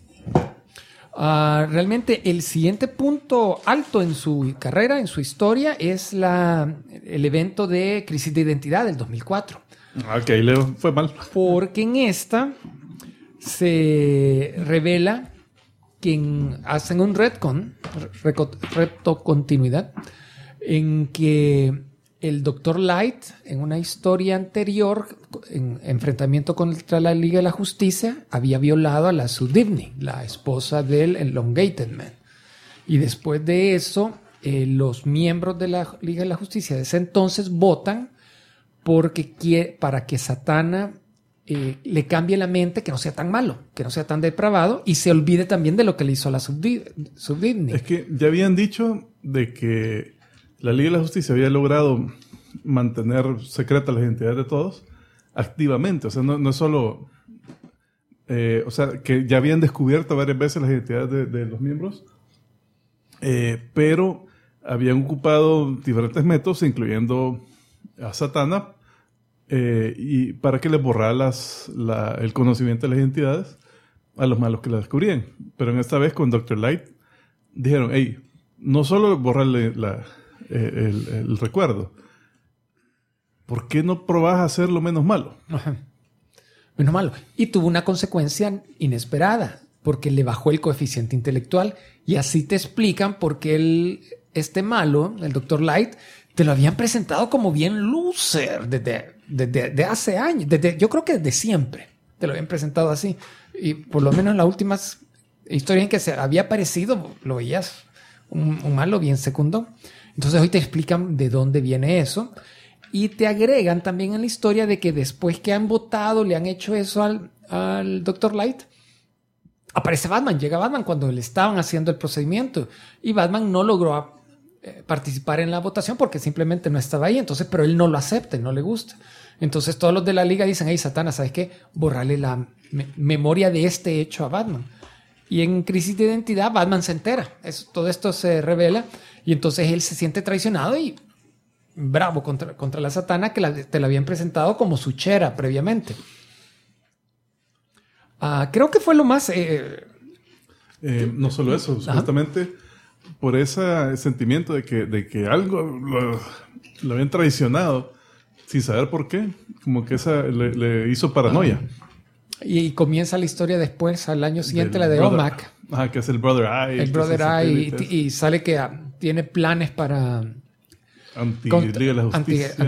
Realmente el siguiente punto alto en su carrera, en su historia, es el evento de Crisis de Identidad del 2004. Ok, Leo, fue mal. Porque en esta se revela que hacen un retrocontinuidad, en que el Dr. Light, en una historia anterior, en enfrentamiento contra la Liga de la Justicia, había violado a la Sue Dibney, la esposa del Elongated Man. Y después de eso, los miembros de la Liga de la Justicia de ese entonces votan para que Zatanna le cambie la mente, que no sea tan malo, que no sea tan depravado y se olvide también de lo que le hizo a la Subdivni. Es que ya habían dicho de que la Liga de la Justicia había logrado mantener secretas las identidades de todos activamente. O sea, no es solo... o sea, que ya habían descubierto varias veces las identidades de los miembros, pero habían ocupado diferentes métodos, incluyendo a Zatanna, y para que les borrara el conocimiento de las identidades a los malos que la descubrían. Pero en esta vez con Dr. Light dijeron, hey, no solo borrarle el recuerdo, ¿por qué no probás a hacerlo menos malo? Ajá. Menos malo. Y tuvo una consecuencia inesperada, porque le bajó el coeficiente intelectual y así te explican por qué este malo, el Dr. Light, te lo habían presentado como bien loser desde hace años. Yo creo que desde siempre te lo habían presentado así. Y por lo menos en las últimas historias en que se había aparecido, lo veías un malo bien secundón. Entonces hoy te explican de dónde viene eso. Y te agregan también en la historia de que después que han votado, le han hecho eso al Dr. Light, aparece Batman. Llega Batman cuando le estaban haciendo el procedimiento. Y Batman no logró participar en la votación porque simplemente no estaba ahí. Entonces, pero él no lo acepta, no le gusta. Entonces todos los de la liga dicen, hey, Zatanna, ¿sabes qué? Borrarle la memoria de este hecho a Batman. Y en Crisis de Identidad, Batman se entera. Todo esto se revela. Y entonces él se siente traicionado y bravo contra la Zatanna, que te la habían presentado como su chera previamente. Creo que fue lo más... no solo eso, supuestamente por ese sentimiento de que algo lo habían traicionado sin saber por qué, como que esa le hizo paranoia. Y comienza la historia después, al año siguiente, la de OMAC. Que es el Brother Eye. El Brother Eye, y sale que tiene planes para... Anti-Liga de la Justicia.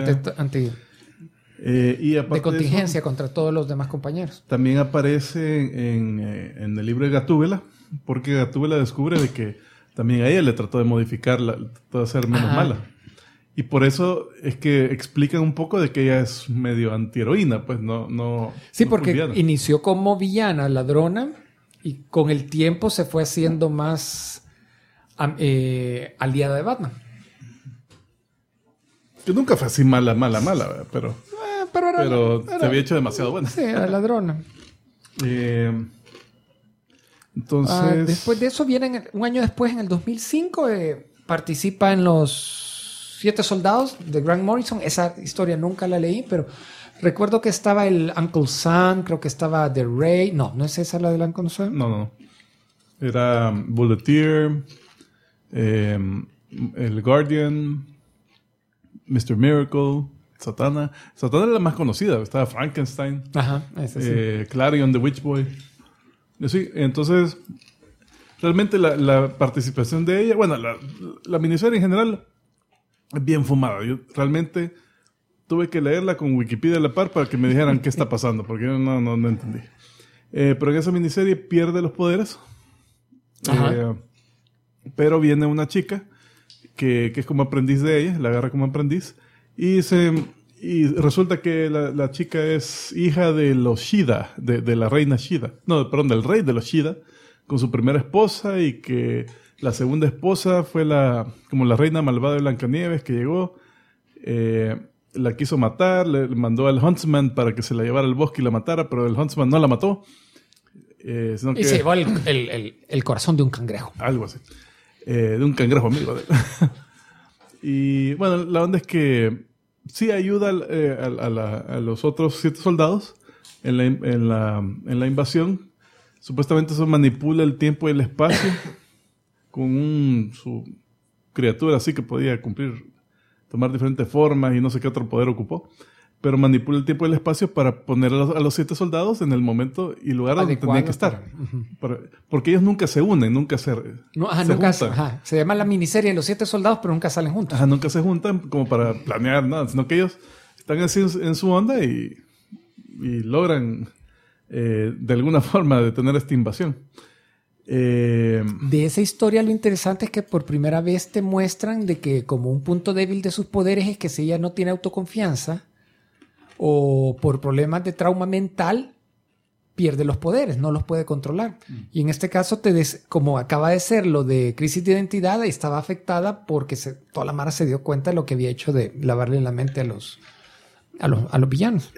Y de contingencia contra todos los demás compañeros. También aparece en el libro de Gatúbela, porque Gatúbela descubre de que también a ella le trató de modificarla, trató de hacer menos mala. Y por eso es que explican un poco de que ella es medio antiheroína, pues no. Sí, no porque villana. Inició como villana, ladrona, y con el tiempo se fue haciendo más aliada de Batman. Que nunca fue así mala, pero se había hecho demasiado buena. Sí, era ladrona. Entonces... después de eso un año después, en el 2005, participa en los 7 soldados de Grant Morrison. Esa historia nunca la leí, pero recuerdo que estaba el Uncle Sam, creo que estaba The Ray. No es esa la del Uncle Sam. No. Era Bulleteer, el Guardian, Mr. Miracle, Zatanna. Zatanna era la más conocida. Estaba Frankenstein. Ajá, ese sí. Clarion, The Witch Boy. Sí, entonces, realmente la participación de ella, bueno, la miniserie en general es bien fumada. Yo realmente tuve que leerla con Wikipedia a la par para que me dijeran qué está pasando, porque yo no entendí. Pero en esa miniserie pierde los poderes. Pero viene una chica que es como aprendiz de ella, la agarra como aprendiz, y resulta que la chica es hija de los Shida, de la reina Shida. No, perdón, del rey de los Shida, con su primera esposa, y que la segunda esposa fue como la reina malvada de Blancanieves que llegó, la quiso matar, le mandó al Huntsman para que se la llevara al bosque y la matara, pero el Huntsman no la mató. Sino que, se llevó el corazón de un cangrejo. Algo así. De un cangrejo amigo de él. Y bueno, la onda es que sí ayuda a los otros 7 soldados en la invasión. Supuestamente eso manipula el tiempo y el espacio con su criatura así que podía tomar diferentes formas y no sé qué otro poder ocupó. Pero manipula el tiempo y el espacio para poner a los 7 soldados en el momento y lugar donde tenían que estar. Porque ellos nunca se unen, nunca se juntan. Se llama la miniserie Los 7 soldados, pero nunca salen juntos. Nunca se juntan como para planear nada, sino que ellos están así en su onda y logran de alguna forma detener esta invasión. De esa historia lo interesante es que por primera vez te muestran de que como un punto débil de sus poderes es que si ella no tiene autoconfianza o por problemas de trauma mental, pierde los poderes, no los puede controlar. Y en este caso, como acaba de ser lo de crisis de identidad, estaba afectada porque toda la mara se dio cuenta de lo que había hecho de lavarle la mente a los villanos.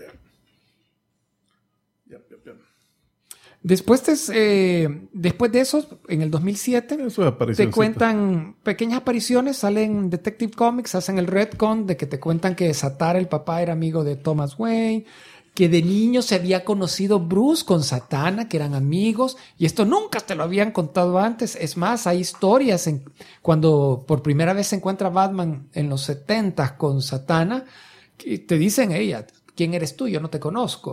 Después de eso, en el 2007, te cuentan pequeñas apariciones, salen Detective Comics, hacen el retcon de que te cuentan que Satara, el papá, era amigo de Thomas Wayne, que de niño se había conocido Bruce con Satana, que eran amigos, y esto nunca te lo habían contado antes. Es más, hay historias cuando por primera vez se encuentra Batman en los 70s con Satana, que te dicen, ella, ¿quién eres tú? Yo no te conozco.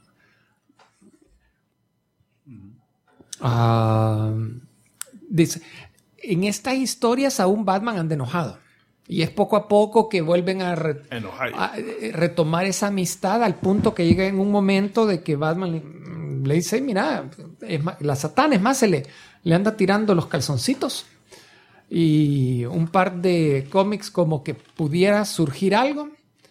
Dice, en estas historias aún Batman anda enojado y es poco a poco que vuelven a retomar esa amistad al punto que llega en un momento de que Batman le dice, mira, la Satana, es más, le anda tirando los calzoncitos y un par de cómics como que pudiera surgir algo,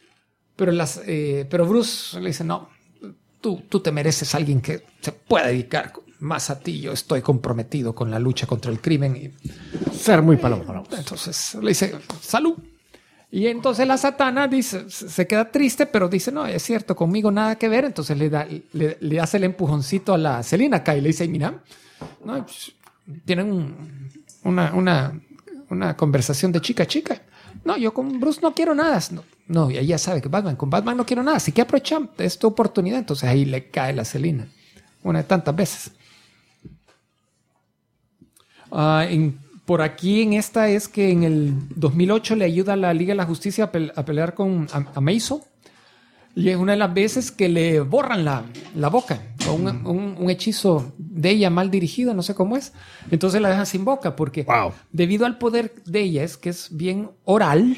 pero Bruce le dice, no, tú te mereces a alguien que se pueda dedicar más a ti. Yo estoy comprometido con la lucha contra el crimen y ser muy palomo. Entonces le dice, salud. Y entonces la Satana dice, se queda triste, pero dice, no, es cierto, conmigo nada que ver. Entonces le hace el empujoncito a la Selina Kyle y le dice, mira, no, tienen una conversación de chica a chica. No, yo con Bruce no quiero nada. No, y ella sabe que con Batman no quiero nada. Así que aprovechamos esta oportunidad. Entonces ahí le cae la Selina. Una de tantas veces. Por aquí en esta es que en el 2008 le ayuda a la Liga de la Justicia a pelear a Meizo. Y es una de las veces que le borran la boca con un hechizo de ella mal dirigido, no sé cómo es. Entonces la dejan sin boca porque debido al poder de ella es que es bien oral.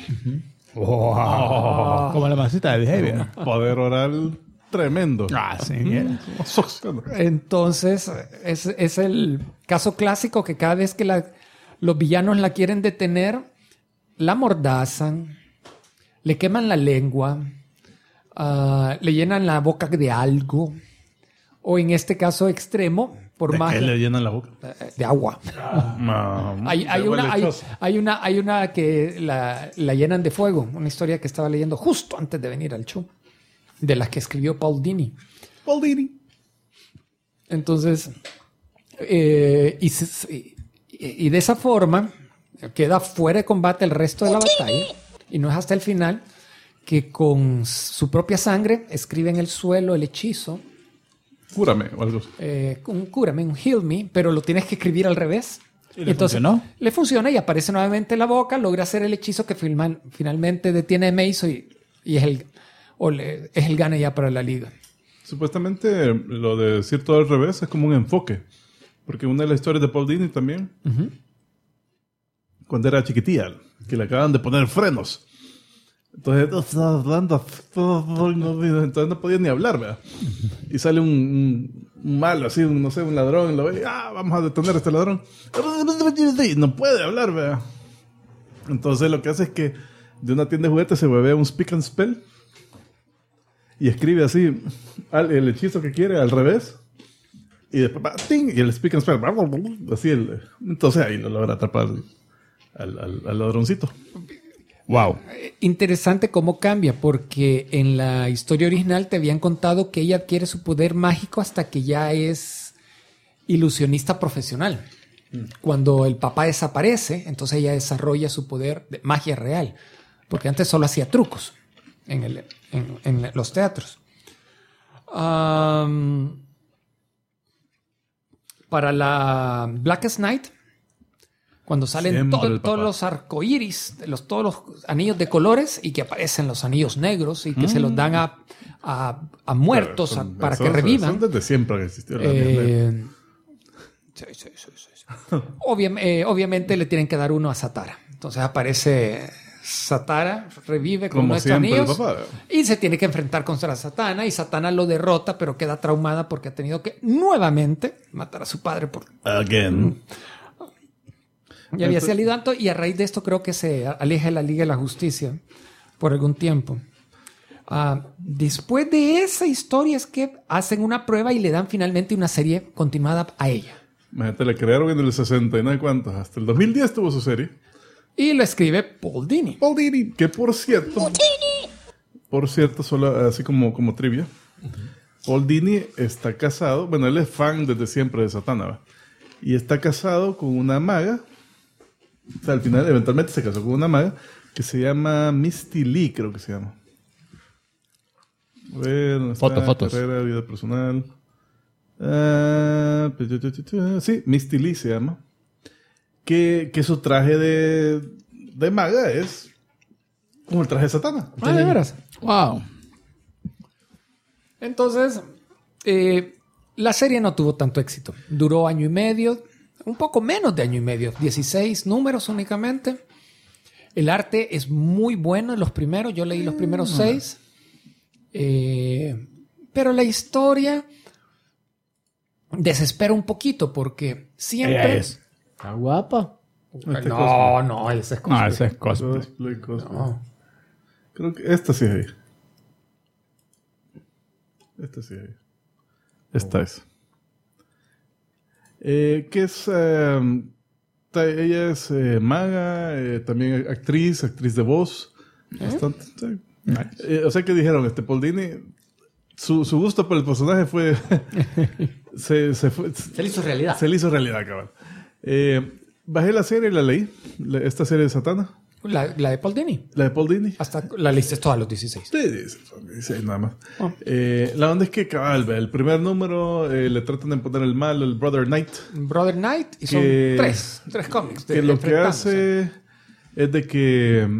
Como la masita de Behavior. Poder oral tremendo. Sí. Entonces es el caso clásico que cada vez que los villanos la quieren detener, la mordazan, le queman la lengua, le llenan la boca de algo, o en este caso extremo, por magia. ¿De qué le llenan la boca? De agua. Hay una que la llenan de fuego, una historia que estaba leyendo justo antes de venir al show, de las que escribió Paul Dini. Entonces, y de esa forma queda fuera de combate el resto de la batalla, y no es hasta el final que con su propia sangre escribe en el suelo el hechizo. Cúrame o algo. Un heal me, pero lo tienes que escribir al revés. ¿Y entonces funcionó? Le funciona y aparece nuevamente en la boca, logra hacer el hechizo que finalmente detiene a Meizo y es el gane ya para la liga. Supuestamente lo de decir todo al revés es como un enfoque. Porque una de las historias de Paul Dini también, cuando era chiquitilla, que le acaban de poner frenos. Entonces no podía ni hablar, ¿verdad? Y sale un malo, así, un ladrón, y lo ve, vamos a detener a este ladrón. Y no puede hablar, ¿verdad? Entonces lo que hace es que de una tienda de juguetes se mueve un speak and spell y escribe así el hechizo que quiere al revés. Y después, ¡ting! Y el speak and spell, así entonces ahí lo logra atrapar al ladroncito. Wow. Interesante cómo cambia, porque en la historia original te habían contado que ella adquiere su poder mágico hasta que ya es ilusionista profesional. Cuando el papá desaparece, entonces ella desarrolla su poder de magia real, porque antes solo hacía trucos en los teatros. Para la Blackest Night, cuando salen todos los arcoíris, todos los anillos de colores y que aparecen los anillos negros y que se los dan a muertos para que revivan. Son desde siempre que existió la mierda. Sí. Obviamente le tienen que dar uno a Satara. Entonces aparece Satara revive con Como nuestros siempre, el anillos papá. y se tiene que enfrentar contra Satana y Satana lo derrota, pero queda traumada porque ha tenido que nuevamente matar a su padre por Again. ya había salido tanto, y a raíz de esto creo que se aleja de la Liga de la Justicia por algún tiempo. Después de esa historia es que hacen una prueba y le dan finalmente una serie continuada a ella. Imagínate, la crearon en el 69, ¿cuántos? Hasta el 2010 tuvo su serie. Y lo escribe Paul Dini. Paul Dini, que por cierto, solo así como trivia, Paul Dini está casado, bueno, él es fan desde siempre de Satana, ¿va? Y está casado con una maga, o sea, al final eventualmente se casó con una maga que se llama Misty Lee, creo que se llama. A ver, ¿dónde está? Fotos. Carrera, vida personal. Sí, Misty Lee se llama. Que su traje de maga es como el traje de Satana. De veras. Wow. Entonces, la serie no tuvo tanto éxito. Duró año y medio, un poco menos de año y medio, 16 números únicamente. El arte es muy bueno en los primeros, yo leí los primeros 6. Pero la historia desespera un poquito porque siempre... Está guapa. No, ese es cosplay. No, ese es cosplay. Cosplay. No. Creo que esta sí es ella. Esta sí es ella. Esta es. Que es... ella es maga, también actriz de voz. Bastante. Sí. O sea que dijeron, Paul Dini, su gusto por el personaje fue... se le hizo realidad. Se le hizo realidad, cabal. Bajé la serie y la leí. Esta serie de Satana. La de Paul Dini. La de Paul Dini. Hasta la leíste toda a los 16. Sí, son 16 nada más. La onda es que, cabal, el primer número le tratan de poner el mal, el Brother Knight. Brother Knight, y son tres cómics. Que lo que hace es de que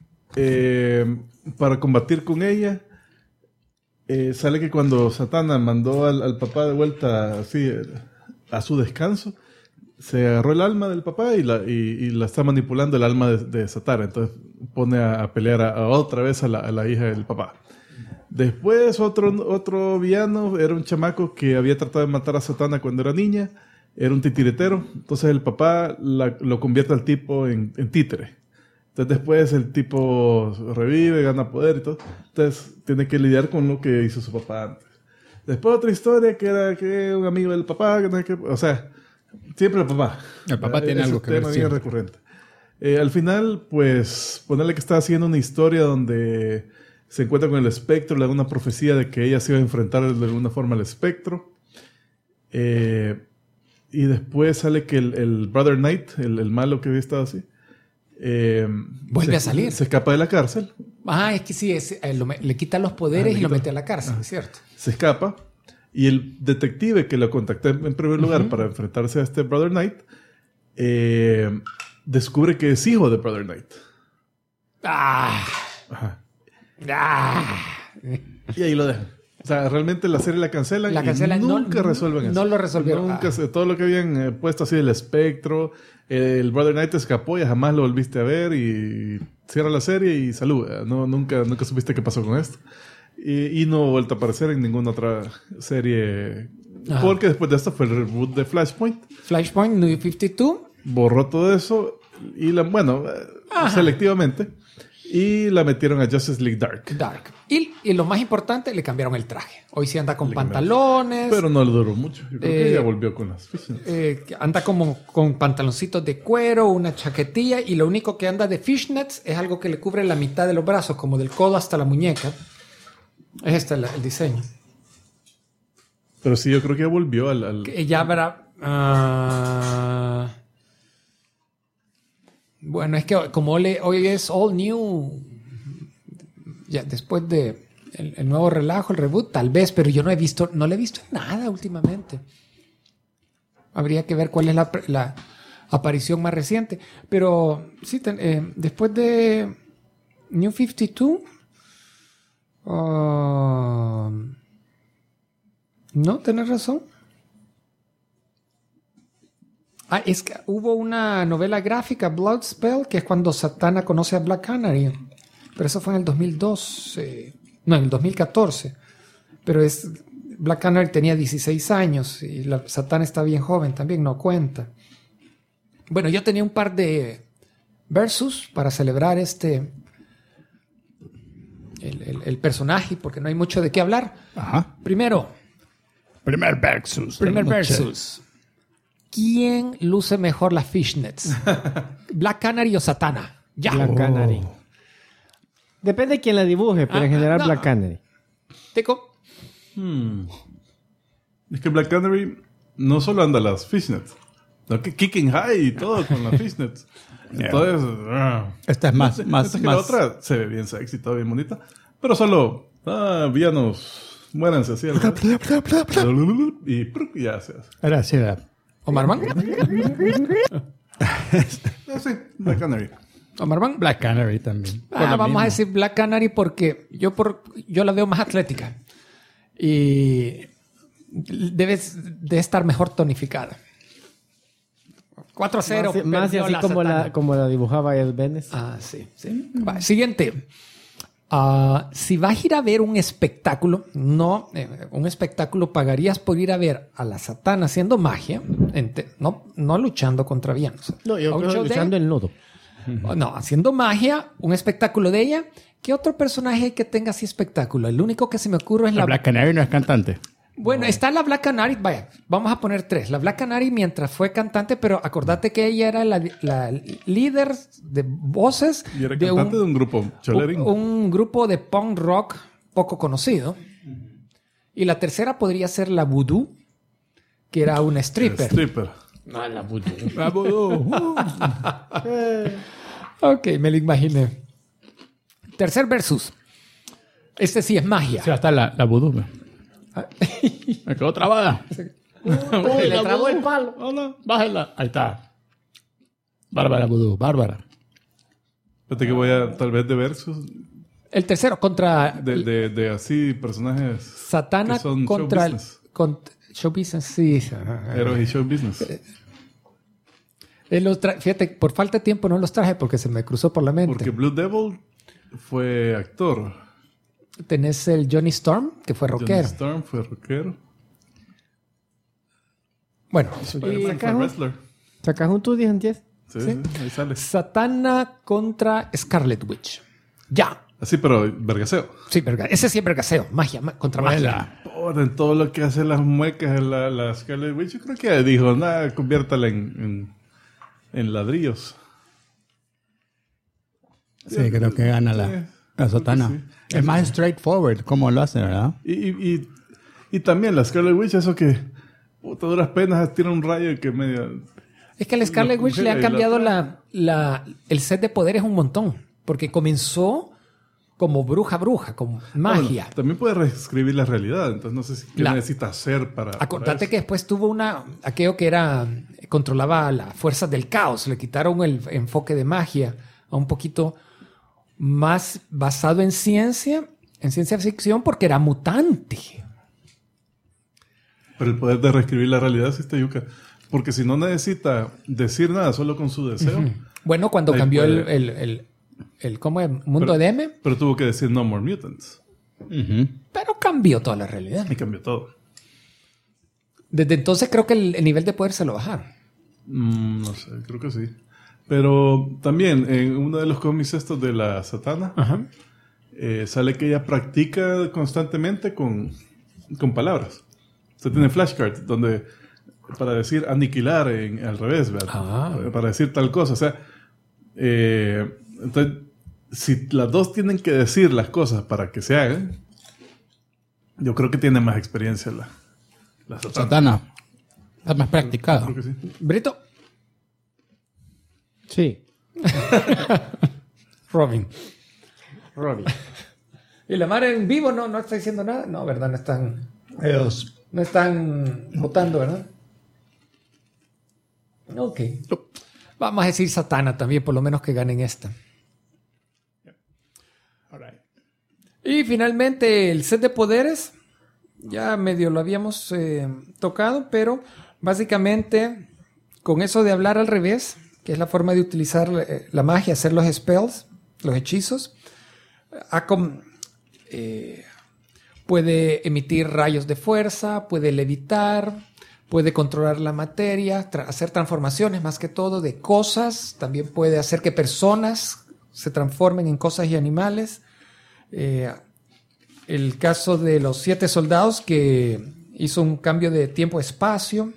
para combatir con ella, sale que cuando Satana mandó al papá de vuelta así a su descanso, se agarró el alma del papá y la está manipulando el alma de Satana. Entonces pone a pelear otra vez a la hija del papá. Después otro villano era un chamaco que había tratado de matar a Satana cuando era niña. Era un titiretero. Entonces el papá lo convierte al tipo en títere. Entonces después el tipo revive, gana poder y todo. Entonces tiene que lidiar con lo que hizo su papá antes. Después otra historia que era que un amigo del papá, o sea, siempre el papá. El papá tiene algo que ver. Es un tema bien recurrente. Al final, pues, ponerle que está haciendo una historia donde se encuentra con el espectro, le da una profecía de que ella se iba a enfrentar de alguna forma al espectro. Y después sale que el Brother Knight, el malo que había estado así, vuelve a salir. Se escapa de la cárcel. Es que sí, le quita los poderes y lo mete a la cárcel, es cierto. Se escapa. Y el detective que lo contacté en primer lugar para enfrentarse a este Brother Knight, descubre que es hijo de Brother Knight. Ajá. Y ahí lo dejan. O sea, realmente la serie la cancelan. Nunca resuelven eso. No lo resolvieron. Nunca todo lo que habían puesto así del espectro. El Brother Knight escapó y jamás lo volviste a ver. Y cierra la serie y salud. Nunca supiste qué pasó con esto. Y no ha vuelto a aparecer en ninguna otra serie. Porque después de esto fue el reboot de Flashpoint. Flashpoint New 52. Borró todo eso. Y selectivamente. Y la metieron a Justice League Dark. Y lo más importante, le cambiaron el traje. Hoy sí anda con pantalones. Pero no le duró mucho. Yo creo que ya volvió con las fishnets. Anda como con pantaloncitos de cuero, una chaquetilla. Y lo único que anda de fishnets es algo que le cubre la mitad de los brazos, como del codo hasta la muñeca. Es este el diseño. Pero sí, yo creo que ya volvió al... Ya habrá... Bueno, es que como hoy es all new, ya después de el nuevo relajo, el reboot, tal vez, pero yo no le he visto nada últimamente. Habría que ver cuál es la aparición más reciente. Pero sí, después de New 52, no, tenés razón. Es que hubo una novela gráfica, Bloodspell, que es cuando Zatanna conoce a Black Canary. Pero eso fue en el 2012. No, en el 2014. Pero Black Canary tenía 16 años y Zatanna está bien joven también, no cuenta. Bueno, yo tenía un par de versus para celebrar el personaje, porque no hay mucho de qué hablar. Ajá. Primer versus. ¿Quién luce mejor las fishnets? ¿Black Canary o Zatanna? Ya. Black Canary. Depende de quién la dibuje, pero en general no. Black Canary. Teco. Es que Black Canary no solo anda las fishnets, no, que kicking high y todo con las fishnets. Entonces, Esta es más. la otra se ve bien sexy, todo bien bonita, pero solo villanos, muéranse así. Y ya se hace. Era así, ¿verdad? ¿Omar Van? Sí, Black Canary. ¿Omar Van? Black Canary también. Vamos a decir Black Canary porque yo la veo más atlética. Y debe de estar mejor tonificada. 4-0. Más y así como la dibujaba Ed Benes. Sí. Va, siguiente. Si vas a ir a ver un espectáculo, un espectáculo pagarías por ir a ver a la Zatanna haciendo magia, no luchando contra villanos. No, yo creo luchando el nudo. No, haciendo magia, un espectáculo de ella. ¿Qué otro personaje que tenga así espectáculo? El único que se me ocurre es La Black Canary no es cantante. Bueno, está la Black Canary. Vaya, vamos a poner 3. La Black Canary mientras fue cantante, pero acordate que ella era la líder de voces Y era cantante de un grupo cholerín. un grupo de punk rock poco conocido. Y la tercera podría ser la Voodoo, que era una stripper. No, la Voodoo. La Voodoo. Ok, me lo imaginé. Tercer versus. Este sí es magia. Sí, hasta la Voodoo. Me quedó trabada. Uy, le trabó el palo. No, bájala. Ahí está. Bárbara Voodoo, Bárbara. Fíjate que voy a, tal vez de versus, El tercero contra de así personajes Zatanna que son contra show business. show business. Sí. Héroes y show business. Fíjate, por falta de tiempo no los traje porque se me cruzó por la mente. Porque Blue Devil fue actor. Tenés el Johnny Storm, que fue rockero. Johnny Storm fue rockero. Bueno, Spider-Man fue wrestler. ¿Sacas un 2 10? Sí, ahí sale. Zatanna contra Scarlet Witch. Ya. Así, pero vergaseo. Sí, ese sí es vergaseo. Magia, contra magia. En todo lo que hace las muecas en la Scarlet Witch, yo creo que dijo, nada, conviértala en ladrillos. Sí, creo que gana la Zatanna. Sí. Es más straightforward como lo hacen, ¿verdad? Y también la Scarlet Witch, eso que puta, duras penas tiene un rayo que medio... Es que a la Scarlet Witch le ha cambiado la- el set de poderes un montón. Porque comenzó como bruja, con magia. Bueno, también puede reescribir la realidad, entonces no sé qué necesita hacer para... Acordate para que después tuvo aquello que controlaba las fuerzas del caos. Le quitaron el enfoque de magia a un poquito más basado en ciencia ficción, porque era mutante. Pero el poder de reescribir la realidad sí está yuca. Porque si no necesita decir nada solo con su deseo. Bueno, cuando Ahí cambió puede. ¿cómo es? Mundo de M, Pero tuvo que decir no more mutants. pero cambió toda la realidad. Y cambió todo. Desde entonces creo que el nivel de poder se lo bajaron. No sé, creo que sí. Pero también en uno de los cómics estos de la Zatanna, sale que ella practica constantemente con palabras. Usted tiene flashcards donde para decir aniquilar al revés, ¿verdad? Para decir tal cosa. O sea, entonces, si las dos tienen que decir las cosas para que se hagan, yo creo que tiene más experiencia la Zatanna. Zatanna. Está más practicado. Creo que sí. Brito. Sí. Robin. Robbie. ¿Y la madre en vivo no está diciendo nada? No, ¿verdad? No están... Ellos. No están votando, ¿verdad? Ok. Vamos a decir Zatanna también, por lo menos que ganen esta. Y finalmente el set de poderes. Ya medio lo habíamos tocado, pero básicamente con eso de hablar al revés, que es la forma de utilizar la magia, hacer los spells, los hechizos, puede emitir rayos de fuerza, puede levitar, puede controlar la materia, hacer transformaciones más que todo de cosas, también puede hacer que personas se transformen en cosas y animales. El caso de los 7 soldados que hizo un cambio de tiempo-espacio.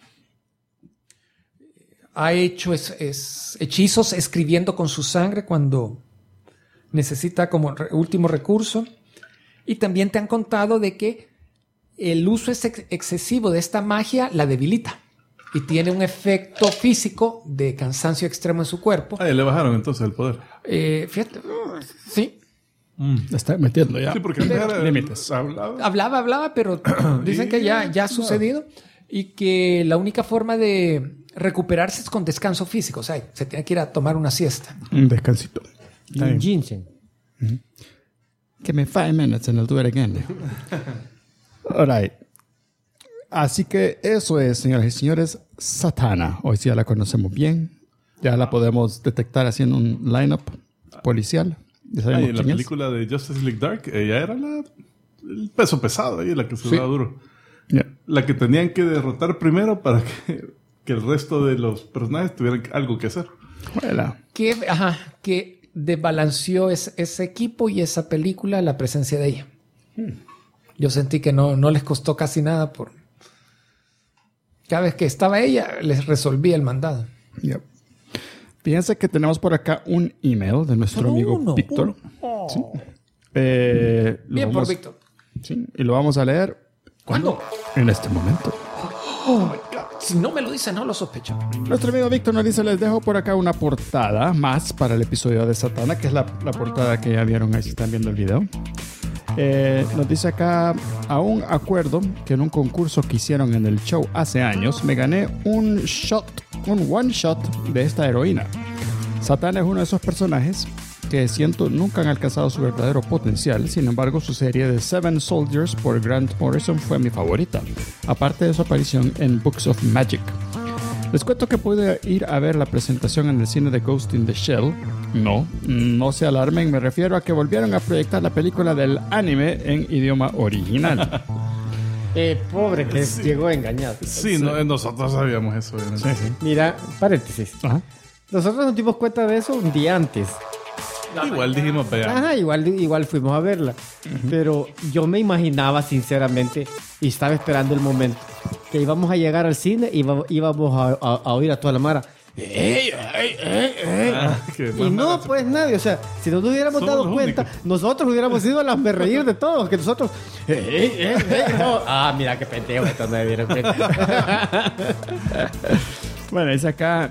Ha hecho hechizos escribiendo con su sangre cuando necesita como último recurso. Y también te han contado de que el uso excesivo de esta magia la debilita. Y tiene un efecto físico de cansancio extremo en su cuerpo. Le bajaron entonces el poder. Fíjate. Sí. Está metiendo ya. Sí, porque antes era límites. Hablaba, pero dicen que ya ha sucedido. Y que la única forma de recuperarse es con descanso físico. O sea, se tiene que ir a tomar una siesta. Un descansito. Y un ginseng. Give me 5 minutes and I'll do it again. All right. Así que eso es, señoras y señores, Zatanna. Hoy sí ya la conocemos bien. Ya la podemos detectar haciendo un lineup policial. En la película de Justice League Dark, ella era el peso pesado ahí, la que se daba duro. Yeah. La que tenían que derrotar primero para que el resto de los personajes tuvieran algo que hacer. Bueno. Que desbalanceó ese equipo y esa película la presencia de ella. Yo sentí que no les costó casi nada cada vez que estaba ella les resolvía el mandado. Yep. Fíjense que tenemos por acá un email de nuestro amigo Víctor. Sí. Bien por Víctor. Sí, y lo vamos a leer. ¿Cuándo? En este momento. Oh my God. Si no me lo dice, no lo sospecho. Nuestro amigo Víctor nos dice: les dejo por acá una portada más para el episodio de Zatanna, que es la portada que ya vieron ahí si están viendo el video. Nos dice acá: aún acuerdo que en un concurso que hicieron en el show hace años me gané un one shot de esta heroína. Zatanna es uno de esos personajes que siento nunca han alcanzado su verdadero potencial. Sin embargo, su serie de Seven Soldiers por Grant Morrison fue mi favorita, aparte de su aparición en Books of Magic. Les cuento que pude ir a ver la presentación en el cine de Ghost in the Shell. No se alarmen, me refiero a que volvieron a proyectar la película del anime en idioma original. Pobre que llegó engañado. Sí, nosotros sabíamos eso, obviamente. Sí. Mira, paréntesis. Ajá. Nosotros nos dimos cuenta de eso un día antes. Igual dijimos, igual fuimos a verla. Pero yo me imaginaba, sinceramente, y estaba esperando el momento, que íbamos a llegar al cine y íbamos a oír a toda la mara. Y no, pues nadie. O sea, si no nos hubiéramos dado cuenta, nosotros hubiéramos sido las de reír de todos. Que nosotros. No. Mira qué pendejo, esto no me dieron cuenta. Bueno, dice acá.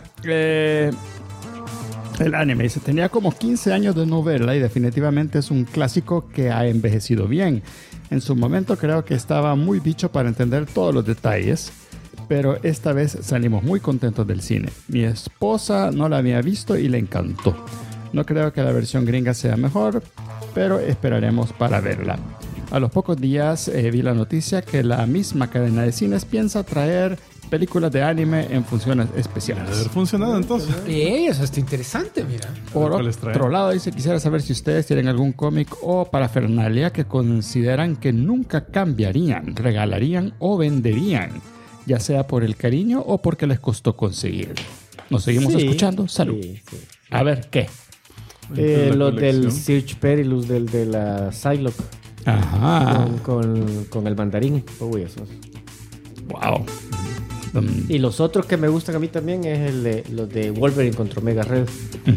El anime dice: tenía como 15 años de no verla y definitivamente es un clásico que ha envejecido bien. En su momento creo que estaba muy bicho para entender todos los detalles, pero esta vez salimos muy contentos del cine. Mi esposa no la había visto y le encantó. No creo que la versión gringa sea mejor, pero esperaremos para verla. A los pocos días vi la noticia que la misma cadena de cines piensa traer películas de anime en funciones especiales. Debe haber funcionado entonces. Eso está interesante, mira. Por otro lado, dice: quisiera saber si ustedes tienen algún cómic o parafernalia que consideran que nunca cambiarían, regalarían o venderían, ya sea por el cariño o porque les costó conseguir. Nos seguimos escuchando. Salud. Sí. A ver, ¿qué? Lo del Search Perilous, de la Psylocke. Ajá. Con el mandarín. Uy, eso. Wow. Y los otros que me gustan a mí también es los de Wolverine contra Omega Red.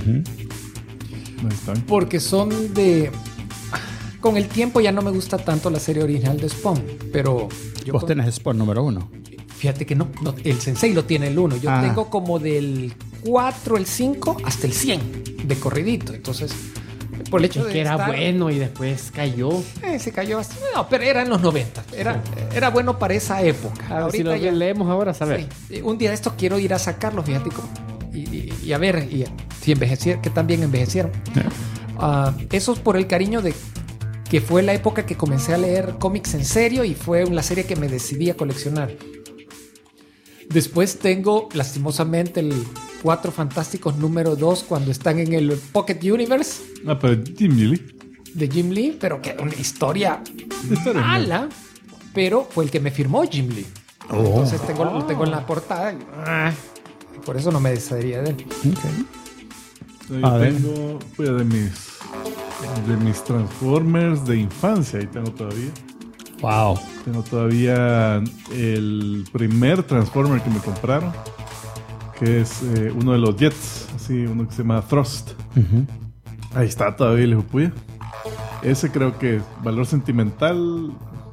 Porque son de... Con el tiempo ya no me gusta tanto la serie original de Spawn, pero... Vos tenés Spawn número 1. Fíjate que no, el Sensei lo tiene el 1. Yo tengo como del 4, el 5 hasta el 100 de corridito. Entonces... Por el hecho de que era bueno y después cayó. Se cayó bastante. No, pero era en los 90. Era bueno para esa época. Ahorita si lo leemos ahora, ¿sabes? Sí. Un día de esto quiero ir a sacarlos, fíjate. Y a ver si envejecieron, que también envejecieron. Eso es por el cariño de que fue la época que comencé a leer cómics en serio y fue la serie que me decidí a coleccionar. Después tengo, lastimosamente, el Cuatro Fantásticos número 2 cuando están en el Pocket Universe. Pero Jim Lee. De Jim Lee, pero que una historia mala, pero fue el que me firmó Jim Lee. Entonces lo tengo en la portada y por eso no me desharía de él. Tengo de mis Transformers de infancia, ahí tengo todavía. Wow. Tengo todavía el primer Transformer que me compraron, que es uno de los Jets, así, uno que se llama Thrust. Ahí está todavía el hijo puya. Ese creo que es valor sentimental,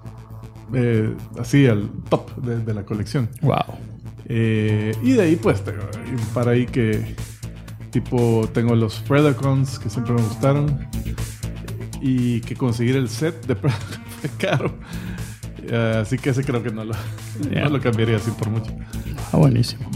así al top de la colección. Wow. Y de ahí pues tengo un par ahí que tipo tengo los Predacons que siempre me gustaron y que conseguir el set de Predacons fue caro. Así que ese creo que no lo cambiaría así por mucho. Buenísimo.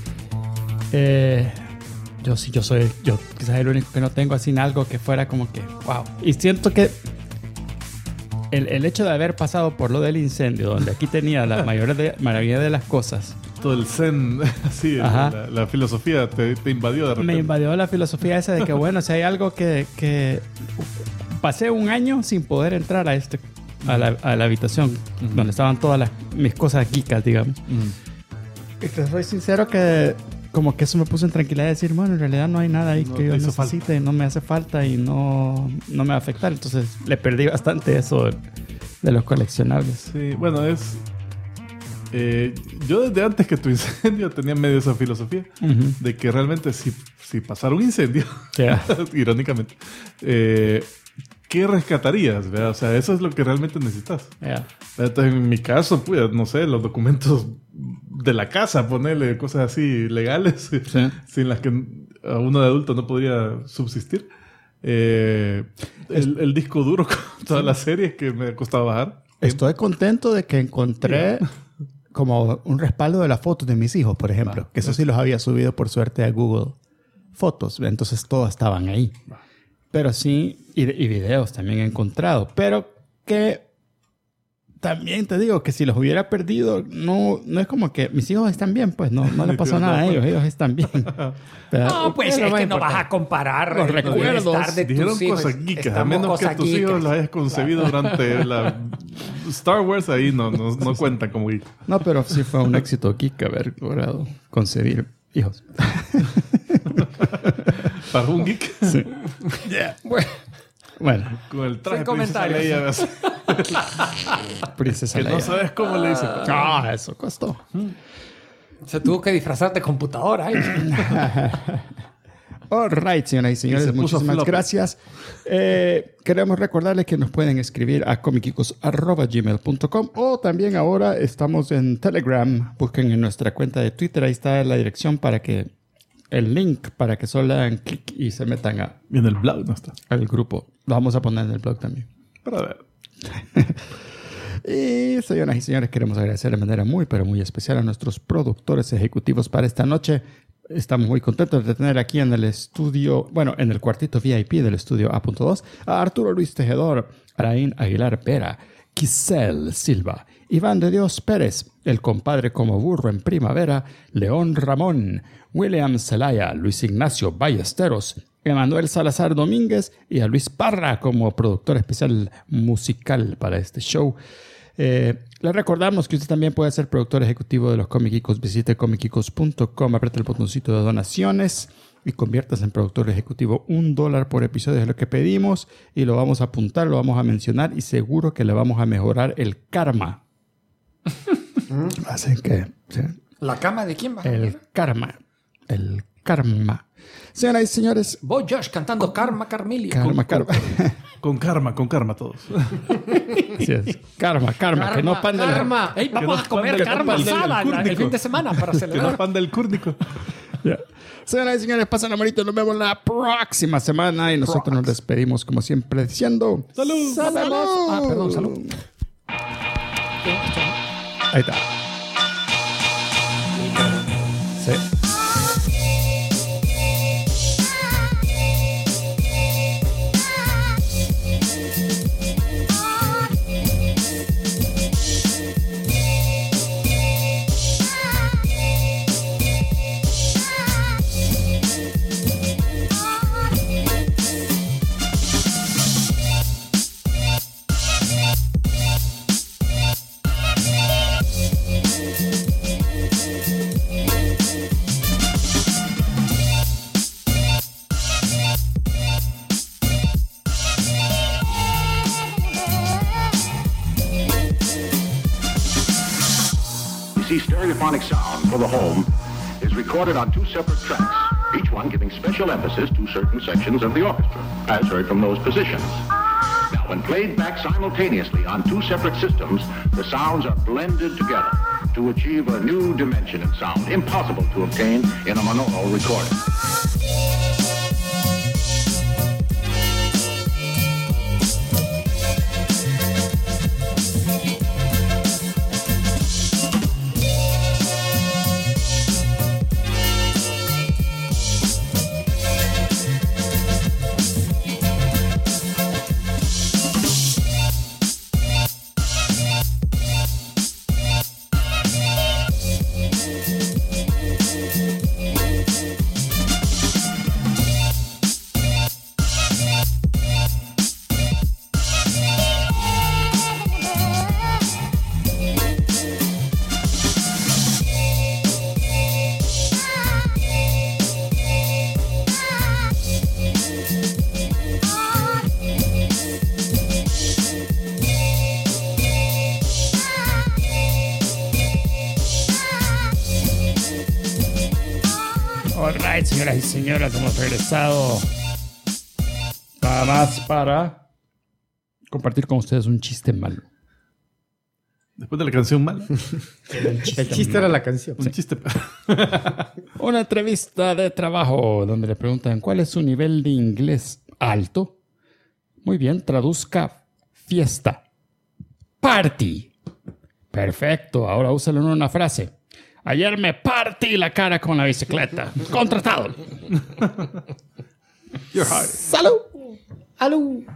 Yo quizás el único que no tengo así en algo que fuera como que wow. Y siento que el hecho de haber pasado por lo del incendio, donde aquí tenía la mayoría de las cosas. Todo el zen, así, la filosofía te invadió de repente. Me invadió la filosofía esa de que bueno, si hay algo que pasé un año sin poder entrar a la habitación donde estaban todas mis cosas geekas, digamos. Y te soy sincero que como que eso me puso en tranquilidad de decir, bueno, en realidad no hay nada ahí que yo necesite, no me hace falta y no me va a afectar. Entonces le perdí bastante eso de los coleccionables. Sí, bueno, yo desde antes que tu incendio tenía medio esa filosofía de que realmente si pasara un incendio, irónicamente, ¿qué rescatarías? ¿Verdad? O sea, eso es lo que realmente necesitas. Entonces, en mi caso, pues, no sé, los documentos de la casa, ponerle cosas así legales, sin las que a uno de adulto no podría subsistir. El disco duro con todas las series que me ha costado bajar. Estoy contento de que encontré como un respaldo de las fotos de mis hijos, por ejemplo. Que eso sí los había subido por suerte a Google Fotos. Entonces todas estaban ahí. Pero sí, y videos también he encontrado. Pero que también te digo que si los hubiera perdido, no es como que mis hijos están bien, pues no le pasó nada a ellos están bien. Pero, no, pues es que no vas a comparar los recuerdos. De dijeron cosas geekas, a menos que tus hijos los hayas concebido durante la Star Wars, ahí no cuentan como geek. No, pero sí fue un éxito geek haber logrado concebir hijos. ¿Para un geek? Sí. Bueno. Con el traje sin comentarios. Princesa Leia. Que no sabes cómo le dice. Eso costó. Se tuvo que disfrazar de computadora. All right, señoras y señores, muchísimas gracias. Queremos recordarles que nos pueden escribir a comicicos@gmail.com o también ahora estamos en Telegram. Busquen en nuestra cuenta de Twitter, ahí está la dirección el link para que solo hagan clic y se metan y en el blog no está. Al grupo. Lo vamos a poner en el blog también. Para ver. Y señoras y señores, queremos agradecer de manera muy, pero muy especial a nuestros productores ejecutivos para esta noche. Estamos muy contentos de tener aquí en el estudio, en el cuartito VIP del estudio A.2, a Arturo Luis Tejedor, Araín Aguilar Vera, Giselle Silva, Iván de Dios Pérez, el compadre como burro en primavera, León Ramón, William Zelaya, Luis Ignacio Ballesteros, Emanuel Salazar Domínguez y a Luis Parra como productor especial musical para este show. Les recordamos que usted también puede ser productor ejecutivo de los Comic Geekos. Visite comicgeekos.com, apriete el botoncito de donaciones y conviértase en productor ejecutivo. $1 por episodio es lo que pedimos y lo vamos a apuntar, lo vamos a mencionar y seguro que le vamos a mejorar el karma. Así que... ¿sí? ¿La cama de quién va? El karma. Señoras y señores... Voy Josh cantando Karma Carmilia. Con karma todos. Así es. Karma. Que no pan del... Karma. Hey, vamos a comer karma asada el fin de semana para celebrar. Que no pan del cúrnico. Yeah. Señoras y señores, pasen la manito. Nos vemos la próxima semana y nosotros nos despedimos como siempre diciendo... ¡Salud! ¡Salud! Perdón, salud. Ahí está. Sí. BBC stereophonic sound for the home is recorded on 2 separate tracks, each one giving special emphasis to certain sections of the orchestra, as heard from those positions. Now, when played back simultaneously on 2 separate systems, the sounds are blended together to achieve a new dimension in sound, impossible to obtain in a monaural recording. Alright, señoras y señores, hemos regresado nada más para compartir con ustedes un chiste malo. Después de la canción mala. El chiste era la canción. Un chiste. Una entrevista de trabajo donde le preguntan ¿cuál es su nivel de inglés? Alto. Muy bien, traduzca fiesta. Party. Perfecto, ahora úsalo en una frase. Ayer me partí la cara con la bicicleta. Contratado. You're hired. ¡Salud! ¡Aló!